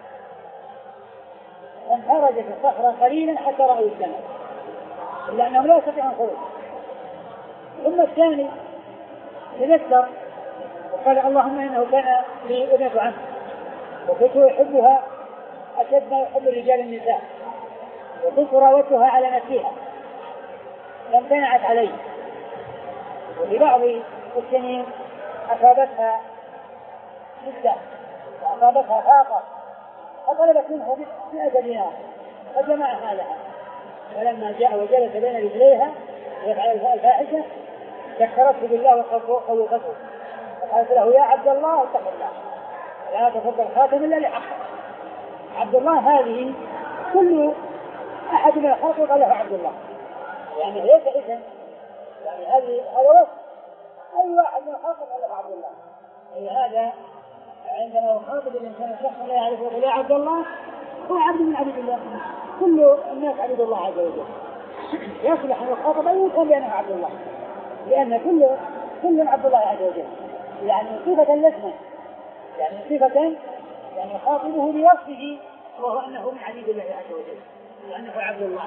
فانخرجت الصخرة قليلا حتى رأوا السماء إلا أنهم لا يستطيعون الخروج. ثم الثاني تذكر وقال اللهم إنه كان لي ابنة عم وكنت أحبها أشد ما يحب الرجال النساء وكنت راودتها على نفسها فامتنعت علي، وفي بعض السنين أصابتها شدة وأصابتها فاقة فطلبت منه مئة دينار فجمعها لها، فلما جاء وجلس بين رجليها يفعل الفاحشة ذكرته بالله وخوفته فقالت له يا عبد الله اتق الله لا تفض الخاتم إلا لحقه. عبد الله هذه كل أحد من الخلق قال له عبد الله، يعني ليس اسم، يعني هذه هذا وصف أي واحد من الخلق قال له عبد الله. أي هذا عندما يخاطب الإنسان شخص لا يعرفه يقول يا عبد الله هو عبد من عبد الله، كل الناس عبد الله عز وجل، يصلح أن يخاطب أي إنسان بأنه عبد الله، لأن كل كل عبد الله عز وجل، يعني صفة لاسمه، يعني صفة يعني يخاطبه بوصفه وهو أنه من عبيد الله عز وجل وأنه عبد الله.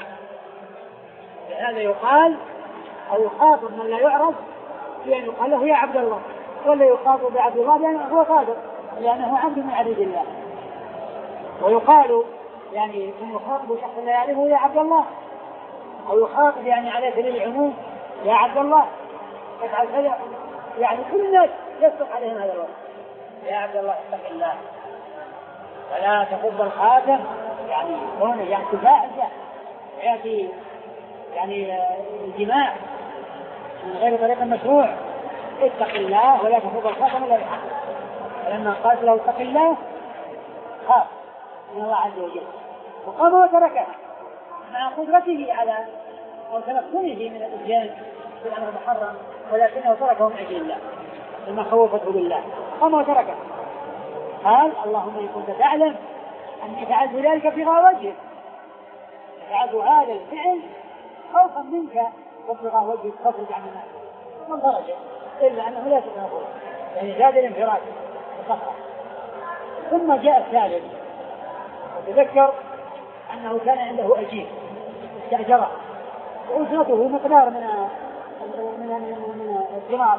لهذا يقال أو يخاطب من لا يعرف بأن يقال له يا عبد الله، ولا يخاطب بعبد الله لأنه هو قادر لأنه عبد من عبيد الله. ويقال يعني من يخاطب شخص لا يعرفه يا عبد الله، أو يخاطب يعني على سبيل العموم يا عبد الله افعل كذا، يعني كل الناس يصدق عليهم هذا الوصف يا عبد الله اتق الله ولا تفض الخاتم، يعني هنا يعني تفاحشة يأتي يعني الجماع من غير طريق مشروع، اتق الله ولا تفض الخاتم إلا بحقه. فلما قال له اتق الله خاف من الله عز وجل وقام وتركها مع قدرته على أو تمكنه من الإتيان بالأمر المحرم، ولكنه تركه من أجل الله لما خوفته بالله قام وتركه. قال اللهم إن كنت تعلم أني فعلت ذلك ابتغاء وجهك، فعلت هذا الفعل خوفا منك وابتغاء وجهك فاخرج عن الناس من درجة، إلا أنه لا تنافر يعني زاد الانفراد وصفر. ثم جاء الثالث وتذكر أنه كان عنده أجير استأجره وأجرته مقدار من من من الثمار،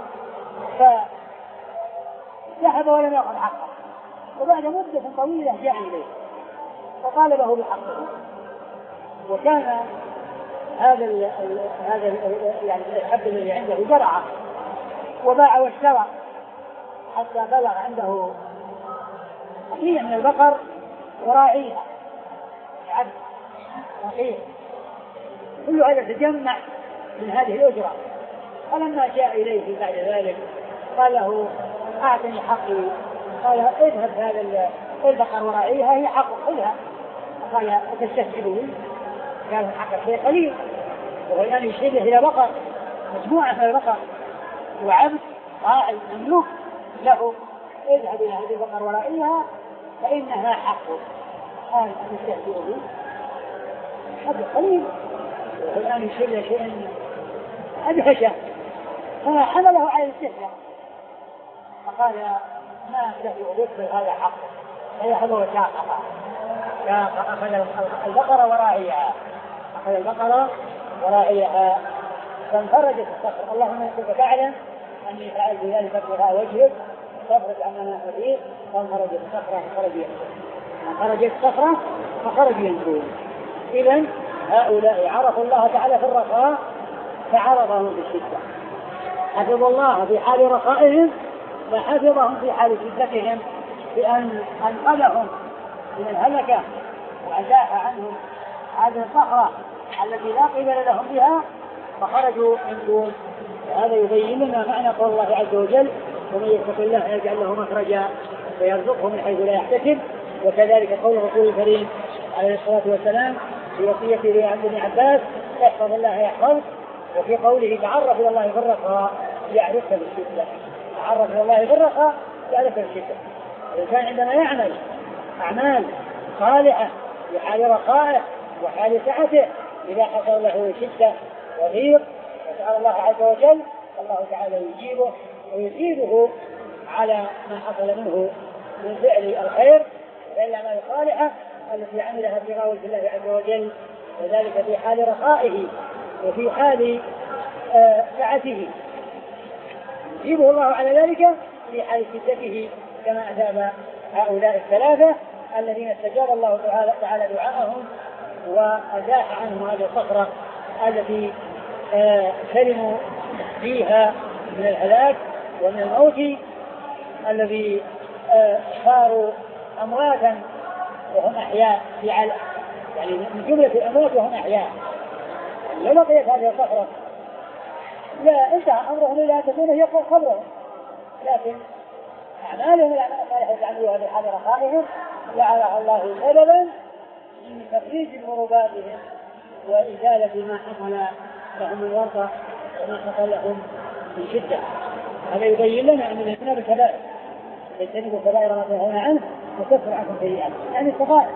فذهب ولم يأخذ حقه، وبعد مدة طويلة جاء إليه فطالبه بحقه. وكان هذا ال هذا ال يعني الحب الذي عنده زرعه وباع واشترى حتى بلغ عنده قطيع من البقر وراعيها عبد رقيق، كل هذا تجمع من هذه الأجرة. فلما جاء إليه بعد ذلك قال له أعطني حقي، قال اذهب هذا البقر وراعيها هي حق خذها. قال أتستسعبني؟ قال حق شيء قليل، وهو الآن يشير إلى بقر مجموعة من البقر وعبد راعي مملوك له، اذهب إلى هذه البقر وراعيها فإنها حق. قال أتستسعبني؟ هذا قليل، وهو الآن يشير إلى شيء أدهشه، فحمله على الاستهزاء فقال ما أستهزئ بك هذا حق، فيأخذ وشاقها، أخذ البقرة وراعيها، أخذ البقرة وراعيها فانفرجت الصخرة. اللهم إن كنت تعلم أني فعلت ذلك ابتغاء وجهك فافرج عما أريد. فانفرجت الصخرة فخرج ينظرون، فانفرجت الصخرة فخرج ينظرون. إذن هؤلاء عرفوا الله تعالى في الرخاء فعرضهم بالشدة، حفظ الله في حال رخائهم فحفظهم في حال شدتهم بأن أنقذهم من الهلكة وأزاح عنهم هذه الصخرة التي لا قبل لهم بها فخرجوا من دون. وهذا يبين لنا معنى قول الله عز وجل ومن يتق الله يجعل له مخرجا ويرزقه من حيث لا يحتسب. وكذلك قول الرسول الكريم عليه الصلاة والسلام في وصيته عن ابن عباس احفظ الله يحفظك، وفي قوله تعرف إلى الله في الرخاء يعرفك بالشدة. تعرف إلى الله في الرخاء يعرفك بالشدة. الإنسان عندما يعمل أعمال صالحة في حال رخائه وحال سعته إذا حصل له شدة وضيق وسأل الله عز وجل الله تعالى يجيبه ويزيده على ما حصل منه من فعل الخير إلا ما يصالحه التي عملها ابتغاء وجه الله عز وجل، وذلك في حال رخائه وفي حال سعته يجيبه الله على ذلك في حال شدته كما أثاب هؤلاء الثلاثة الذين استجاب الله تعالى دعاءهم وأزاح عنهم هذه الصخرة التي سلموا فيها من الهلاك ومن الموت الذي صاروا أمواتا وهم أحياء في عل... يعني من جملة الأموات وهم أحياء. لو بقيت هذه الصخرة لا انتهى أمرهم إلى أن تكون هي قبرهم، لكن أعمالهم الصالحة يعملوها بحال رخائهم جعلها الله سببا من تفريج كرباتهم وإزالة ما حصل لهم من ورطة وما حصل لهم من شدة. هذا يبين لنا أن الاجتناب الكبائر، اجتنبوا الكبائر ما تنهون عنه وكفر عنكم سيئات، يعني الصغائر.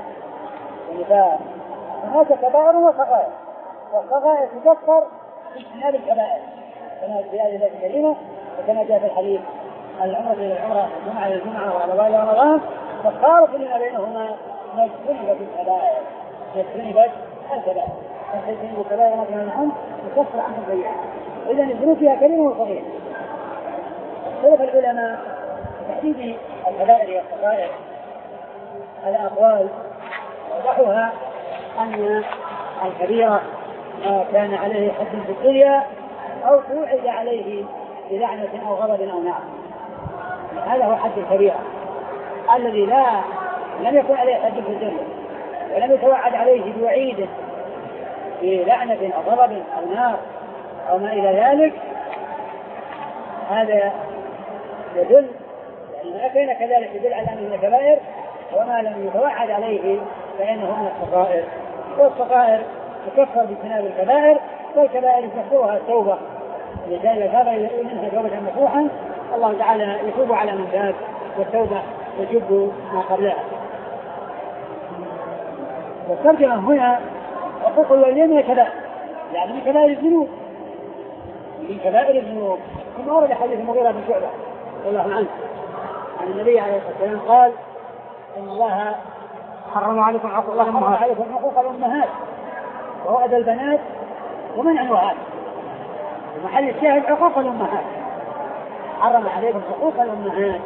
هناك كبائر وصغائر، والصغائر تكفر باجتناب الكبائر كما في هذه الآية الكريمة، وكما جاء في الحديث العمرة إلى العمرة الجمعة إلى الجمعة ورمضان إلى رمضان، فالخالق لما بينهما مجتنبة الكبائر، مجتنبة الكبائر، فاجتنبوا الكبائر ما تنهون عنه وكفر عنكم سيئات. إذا الذنوب فيها كبيرة وصغيرة. اختلف العلماء تحديد الكبائر والصغائر على أقوال، وضحها أن الكبيرة كان عليه حد في الدنيا أو توعد عليه بلعنة أو غضب أو نار، هذا هو حد الكبيرة الذي لا لم يكن عليه حد في الدنيا ولم يتوعد عليه بوعيد بلعنة أو غضب أو نار أو ما إلى ذلك. هذا يدل يعني ما كان كذلك يدل على أنه من الكبائر، وما لم يتوعد عليه فإنه من الصغائر، والصغائر تكفر باجتناب الكبائر، والكبائر تكفرها التوبة. لذلك هذا منها توبة نصوحا الله تعالى يتوب على من تاب، والتوبة تجب ما قبلها. والترجمة هنا حقوق الوالدين من الكبائر، يعني من كبائر الذنوب، من كبائر الذنوب. ثم ورد حديث المغيرة بن شعبة رضي الله عنه عن النبي عليه الصلاة والسلام قال إن الله حرم عليكم حقوق الأمهات عليكم حقوق الأمهات ووعد البنات ومنع وهات. ومحل الشاهد حقوق الأمهات، حرم عليكم حقوق الأمهات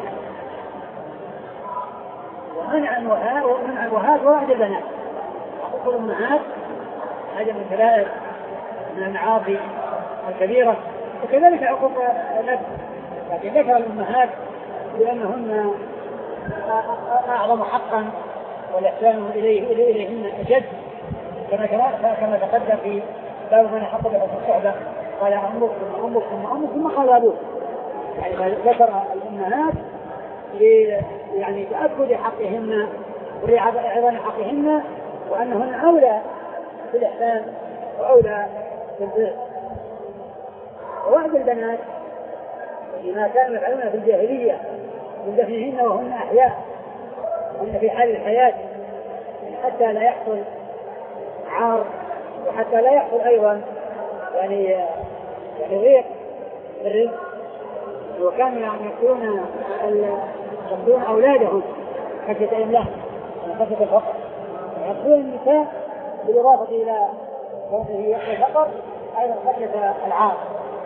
ومنع وهات ومنع وهات ووعد البنات. حقوق الأمهات هذا من كبائر من المعاصي الكبيرة، وكذلك حقوق الأب، لكن ذكر الأمهات لأنهن أعظم حقا والإحسان إليه إليهن أجد، كما كما تقدم في باب من حق بحسن الصحبة قال أمك ثم أمك ثم أمك ثم قال أبوك. يعني ذكر الأمهات يعني تأكد حقهن ولعظم حقهن، وأنهن أولى في الإحسان وأولى في البر. ووعد البنات لما كانوا يفعلون في الجاهلية من دفنهن وهن أحياء، وهن في حال الحياة، حتى لا يحصل عار وحتى لا يحصل أيضا يعني يعني ضيق بالرزق. وكانوا يقتلون يقتلون أولادهم خشية إملاق خشية الفقر، يقتلون النساء بالإضافة إلى كونه يقتل الفقر أيضا خشية العار.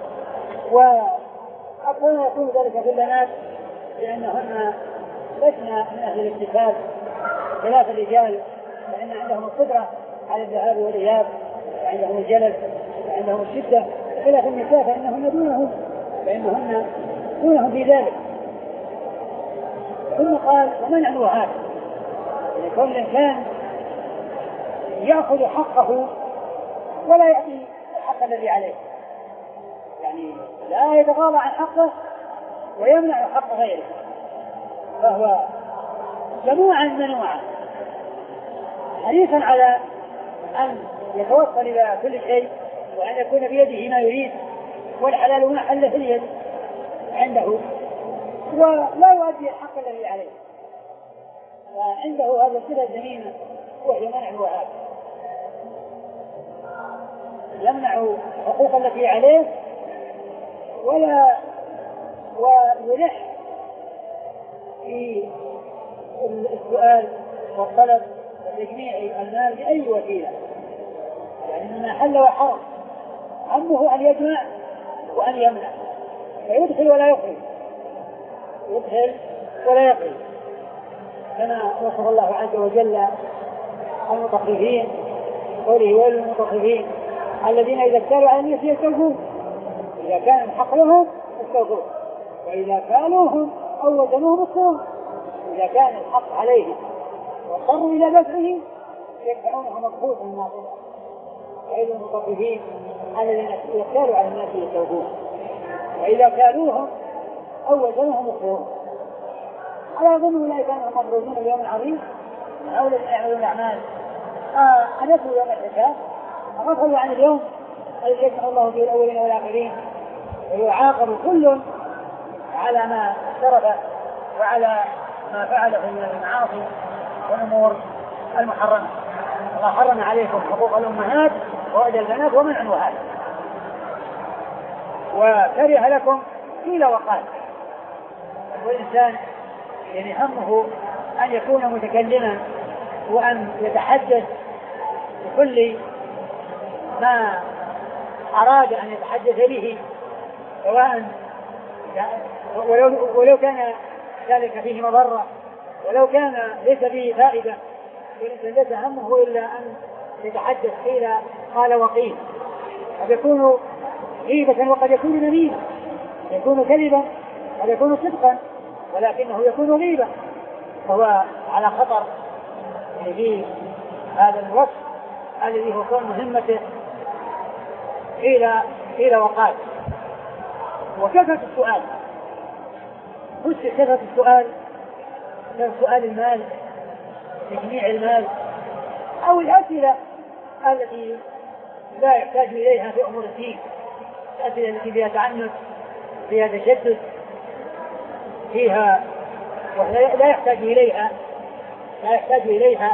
وأقول يكون ذلك في البنات لأنهن لسن من أهل الاكتفاء خلاف الرجال، لأن عندهم القدرة على الذهاب والإياب، وعندهم الجلد وعندهم الشدة، خلاف النساء فإنهن دونهم فإنهن دونهم في ذلك. ثم قال ومنع الوهات، يعني كل إنسان يأخذ حقه ولا يأتي الحق الذي عليه، يعني لا يتغاضى عن حقه ويمنع حق غيره، فهو جموعا منوعا حريصا على أن يتوصل إلى كل شيء وأن يكون بيده ما يريد، والحلال ما حل في اليد عنده، ولا يؤدي الحق الذي عليه، فعنده هذا الصفة الذميمة وهي منع الوهاب، يمنع حقوق التي عليه ولا ويلح في السؤال والطلب وتجميع المال بأي وسيلة، يعني ما حل وحرم همه أن يجمع وأن يمنع، فيدخل ولا يخرج، يدخل ولا يخرج، كما وصف الله عز وجل المطففين قوله ويل للمطففين الذين إذا اكتالوا على الناس يستوفون، إذا كان الحق لهم استوفوا، وإذا كالوهم أو وزنوهم استوفوا، إذا كان الحق عليهم واضطروا إلى دفعه يدفعونه مضبوطا ناظرا، غير المطببين الذين يختاروا على الناس يتوبون، وإذا كانوهم أول سنهم يخبرون. ألا يظن أولئك أنهم مفروضون اليوم العظيم أو الذين يعملون أعمال حدثوا يوم الحساب غفلوا عن اليوم الذي يجمع الله فيه الأولين والآخرين، ويعاقب كل على ما اقترف وعلى ما فعله من المعاصي والأمور المحرمة. الله حرم عليكم حقوق الأمهات ووعد البنات ومنع الوهات، وكره لكم قيل وقال. والإنسان يعني همه أن يكون متكلما وأن يتحدث بكل ما أراد أن يتحدث به، سواء ولو, ولو كان ذلك فيه مضرة، ولو كان ليس فيه فائدة، ليس همه إلا أن يتحدث قيل قال وقيل. قد يكون غيبة وقد يكون نميمة، يكون كذبا قد يكون صدقا، ولكنه يكون غيبة، فهو على خطر في هذا الوصف الذي هو كون مهمته قيل قيل وقال. وكثرة السؤال، كثرة السؤال من سؤال المال، تجميع المال، أو الأسئلة التي لا يحتاج إليها في أمور الدين، الأسئلة التي فيها تعنت، فيها تشدد، فيها لا يحتاج إليها لا يحتاج إليها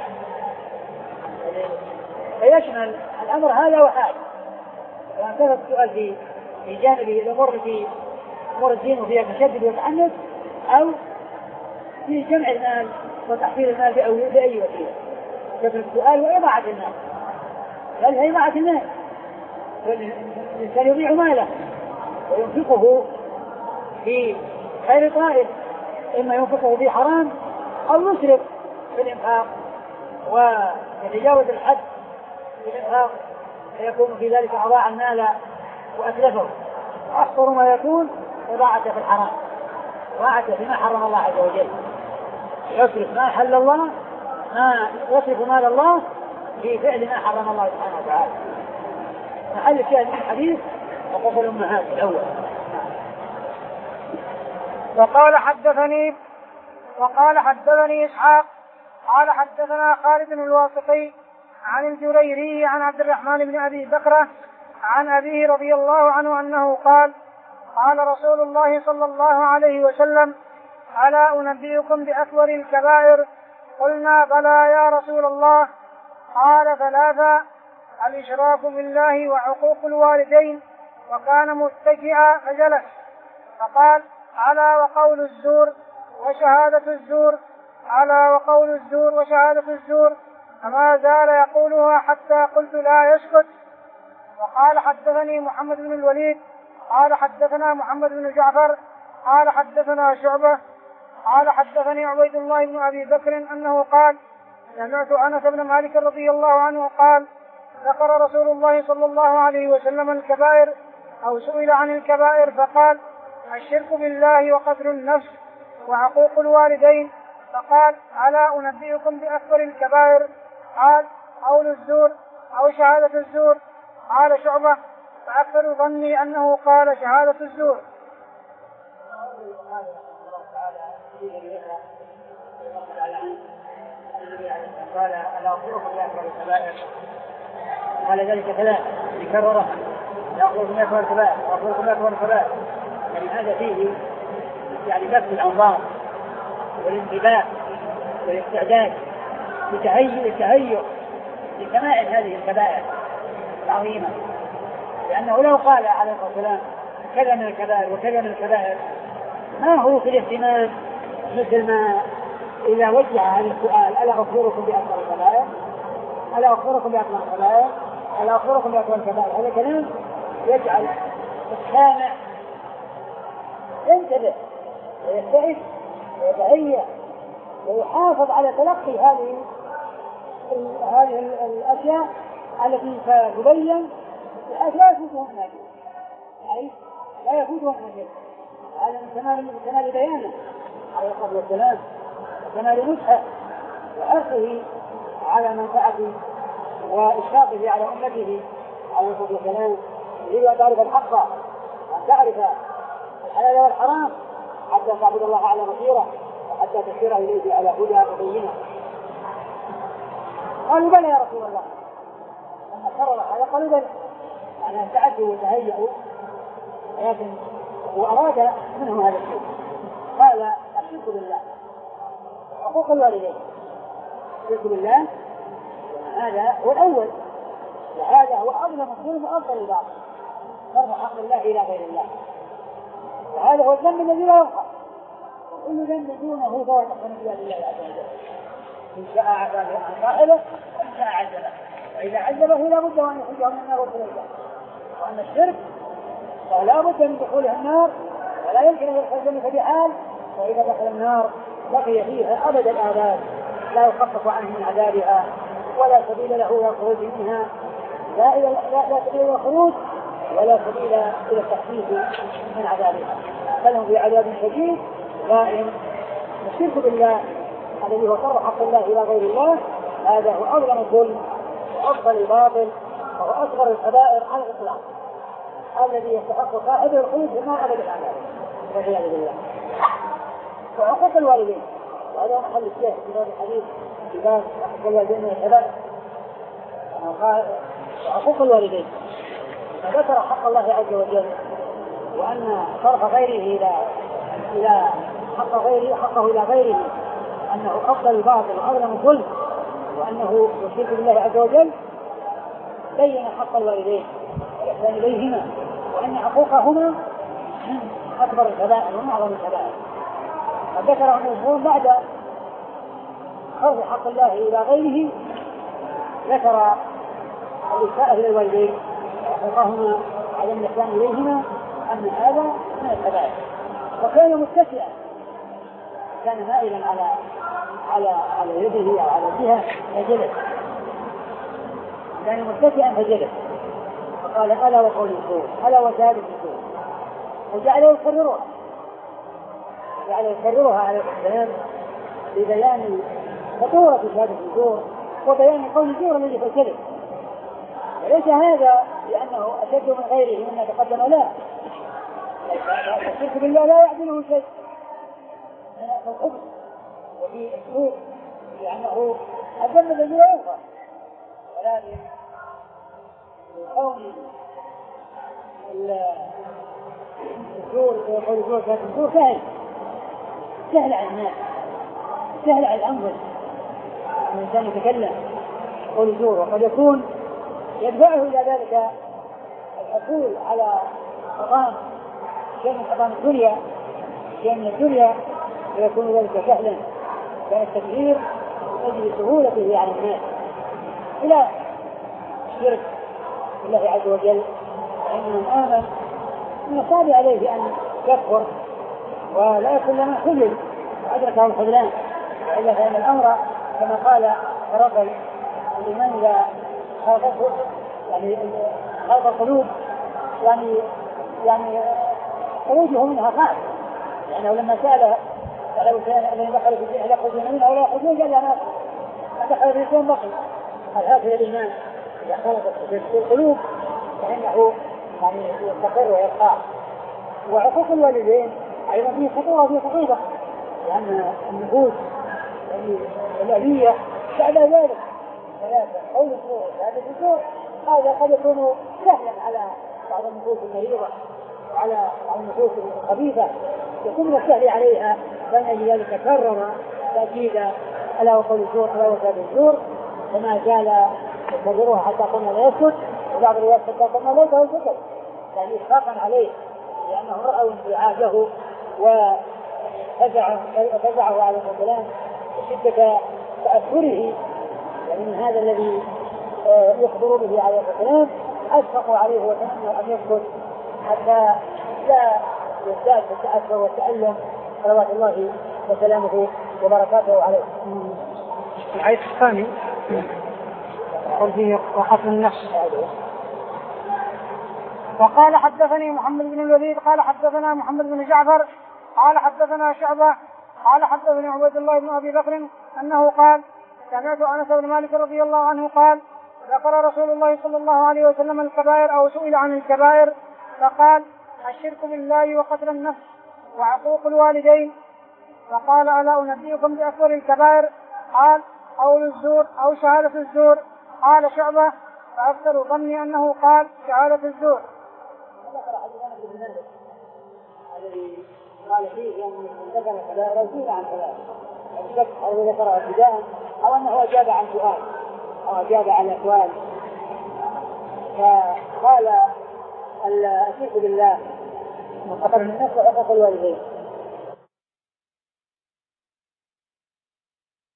فيشمل الأمر هذا وهذا. وكثرة السؤال في في جانب الأمور في أمور الدين وفيها تشدد وتعنت، أو في جمع المال وتحصيل المال بأي وسيلة. كثرة السؤال وإضاعة المال، بل هي إضاعة المال، الإنسان يضيع ماله وينفقه في خير طائف، إما ينفقه في حرام أو يسرف في الإنفاق ويتجاوز الحد في الإنفاق، فيكون في ذلك أضاع المال وأتلفه. أخطر ما يكون إضاعته في الحرام، إضاعته فيما حرم الله عز وجل، يصرف ما حل الله، ما يصرف مال الله في فعل ما حرم الله سبحانه وتعالى. محل الشاهد من الحديث وقف الأمهات الأول. وقال حدثني وقال حدثني إسحاق قال حدثنا خالد بن الواسطي عن الجريري عن عبد الرحمن بن أبي بكرة عن أبيه رضي الله عنه أنه قال قال رسول الله صلى الله عليه وسلم ألا أنبئكم بأكبر الكبائر؟ قلنا بلى يا رسول الله. قال ثلاثة: الإشراك بالله وعقوق الوالدين. وكان متكئا فجلس فقال ألا وقول الزور وشهادة الزور ألا وقول الزور وشهادة الزور، فما زال يقولها حتى قلت لا يسكت. وقال حدثني محمد بن الوليد قال حدثنا محمد بن جعفر قال حدثنا شعبة قال حدثني عبيد الله بن أبي بكر أنه قال سمعت أنس بن مالك رضي الله عنه قال ذكر رسول الله صلى الله عليه وسلم الكبائر أو سئل عن الكبائر فقال الشرك بالله وقتل النفس وعقوق الوالدين. فقال ألا أنبئكم بأكبر الكبائر؟ قال قول الزور أو شهادة الزور. قال شعبة فأكثر ظني أنه قال شهادة الزور. قال ألا أخبركم بأكبر الكبائر؟ قال ذلك ثلاث يكرره: لا أخبركم بأكبر الكبائر وأخبركم بأكبر الكبائر. يعني هذا فيه يعني بث الأنظار والانتباه والاستعداد لتهيئ التهيئ لسماع هذه الكبائر العظيمة، لأنه لو قال عليه الصلاة والسلام كذا من الكبائر وكذا من الكبائر ما هو في الاهتمام مثل ما إذا وجه هذا السؤال ألا أخبركم بأكبر الكبائر ألا أخبركم بأكبر الكبائر ألا أخبركم بأكبر الكبائر. هذا كلام يجعل السامع ينتبه ويستعد ويتهيأ ويحافظ على تلقي هذه هذه الأشياء التي تبين بحيث لا يفوتهم ناجح، أي لا يفوتهم ناجح. هذا من كمال كمال بيانه عليه الصلاة والسلام، كمال نصحه وحرصه على منفعته وإشفاقه على أمته على وصول الكلام يريد أن تعرف الحق وأن تعرف الحلال والحرام حتى تعبد الله على بصيرة وحتى تسير إليه على هدى وبينة. قالوا بلى يا رسول الله. لما قرر هذا قالوا بلى، يعني استعدوا وتهيئوا، لكن وأراد منهم هذا الشيء. قال الشرك بالله حقوق الوالدين. الشرك بالله هذا هو الأول، وهذا هو أظلم الظلم وأفضل الباطل، صرف حق الله إلى غير الله، وهذا هو الذنب الذي لا يغفر، وكل ذنب دونه فهو يحكم بيد الله عز وجل. إن شاء عفا عن صاحبه وإن شاء عذبه، وإذا عذبه لا بد أن يخرجه من النار والجنة. وأن الشرك فلا بد من دخوله النار، ولا يمكن أن يدخل الجنة بحال، وإذا دخل النار بقي فيها أبد الآباد، لا يخفف عنه من عذابها ولا سبيل له إلى الخروج منها، لا إلى لا سبيل إلى الخروج ولا سبيل إلى التخفيف من عذابها، بل هم في عذاب شديد دائم. الشرك بالله الذي هو صرف حق الله إلى غير الله، هذا هو أظلم الظلم وأفضل الباطل وهو أصغر الكبائر على الإطلاق، الذي يستحق صاحبه الخروج بما أبد العذاب والعياذ بالله. وعقوق الوالدين، وهذا محل الشيخ في هذا الحديث في باب حقوق الوالدين من العباد. وعقوق الوالدين فذكر حق الله عز وجل، وأن صرف غيره إلى إلى حق غيره حقه إلى غيره أنه أفضل الباطل وأظلم الظلم، وأنه يشرك بالله عز وجل. بين حق الوالدين والإحسان إليهما، وأن حقوقهما من أكبر الكبائر ومن أعظم الكبائر. فذكر المفهوم بعد صرف حق الله إلى غيره، ذكر الإساءة إلى الوالدين وحقوقهما على الإحسان إليهما، أن هذا من الكبائر. وكان متكئا، كان مائلا على على على يده أو على جهة فجلس، كان متكئا فجلس، فقال ألا وقول الزور، ألا وشهادة الزور، وجعل يكررها جعل يكررها على الإسلام لبيان خطورة شهادة الزور وبيان قول الزور الذي في الكذب. وليس هذا لأنه أشد من غيره مما تقدم، لا، الشرك بالله لا يعدله شيء من الخبث وفي السوء، لأنه الذنب الذي لا يغفر، ولكن القول الزور وقول الزور كانت الزور سهل سهل على الناس، سهل على الأنفس أن الإنسان يتكلم قول الزور، وقد يكون يدفعه إلى ذلك الحصول على حطام شيء من حطام الدنيا شيء من الدنيا ويكون ذلك سهلا، كان التكبير يجري سهولته على الناس إلى الشرك بالله عز وجل. فإن من آمن من الصعب عليه أن يكفر ولا يكون لنا خذل وأدركه الخذلان، إلا فإن الأمر كما قال رجل الإيمان إذا خلقه يعني خلق القلوب يعني يعني خروجه منها صعب، يعني لما سأل فلو كان الذين دخلوا في الدين يخرجون منها ولا يخرجون إلا ما دخل الإنسان بقي. هذا الإيمان إذا خلقت في القلوب فإنه يعني يستقر ويبقى. وعقوق الوالدين أيضا فيه خطورة فيه خطيرة، لأن النفوس الأبية بعد ذلك ثلاثة قول الزور هذا الزور هذا قد يكون سهلا على بعض النفوس المريضة وعلى بعض النفوس الخبيثة، يكون من السهل عليها، فإن ذلك كرر تأكيد ألا وقول الزور ألا وقول الزور، وما زال يكررها حتى قلنا لا يسكت، وبعض الروايات حتى قلنا لا يسكت، يعني إشفاقا عليه لأنه رأوا انزعاجه وفزعه على الكلام وشدة تأثره، يعني من هذا الذي يخبر به عليه السلام أشفقوا عليه وتمنوا أن يسكت حتى لا يزداد بالتأثر والتألم صلوات الله وسلامه وبركاته عليه. الحديث الثاني قل فيه وحسن النفس. وقال حدثني محمد بن الوليد قال حدثنا محمد بن جعفر قال حدثنا شعبة قال حدثني عبد الله بن أبي بكر أنه قال سمعت أنس بن مالك رضي الله عنه قال ذكر رسول الله صلى الله عليه وسلم الكبائر أو سئل عن الكبائر فقال الشرك بالله وقتل النفس وعقوق الوالدين، فقال ألا أنبئكم بأكبر الكبائر؟ قال قول الزور أو شهادة الزور. قال شعبة فأكثر ظني أنه قال شهادة الزور. الذي قال فيه أن ذكر الكبائر أو سئل عن كبائر أو ذكر ابتداء أو أنه أجاب عن سؤال أو أجاب عن سؤال، فقال الشرك بالله وقتل النفس وعقوق الوالدين.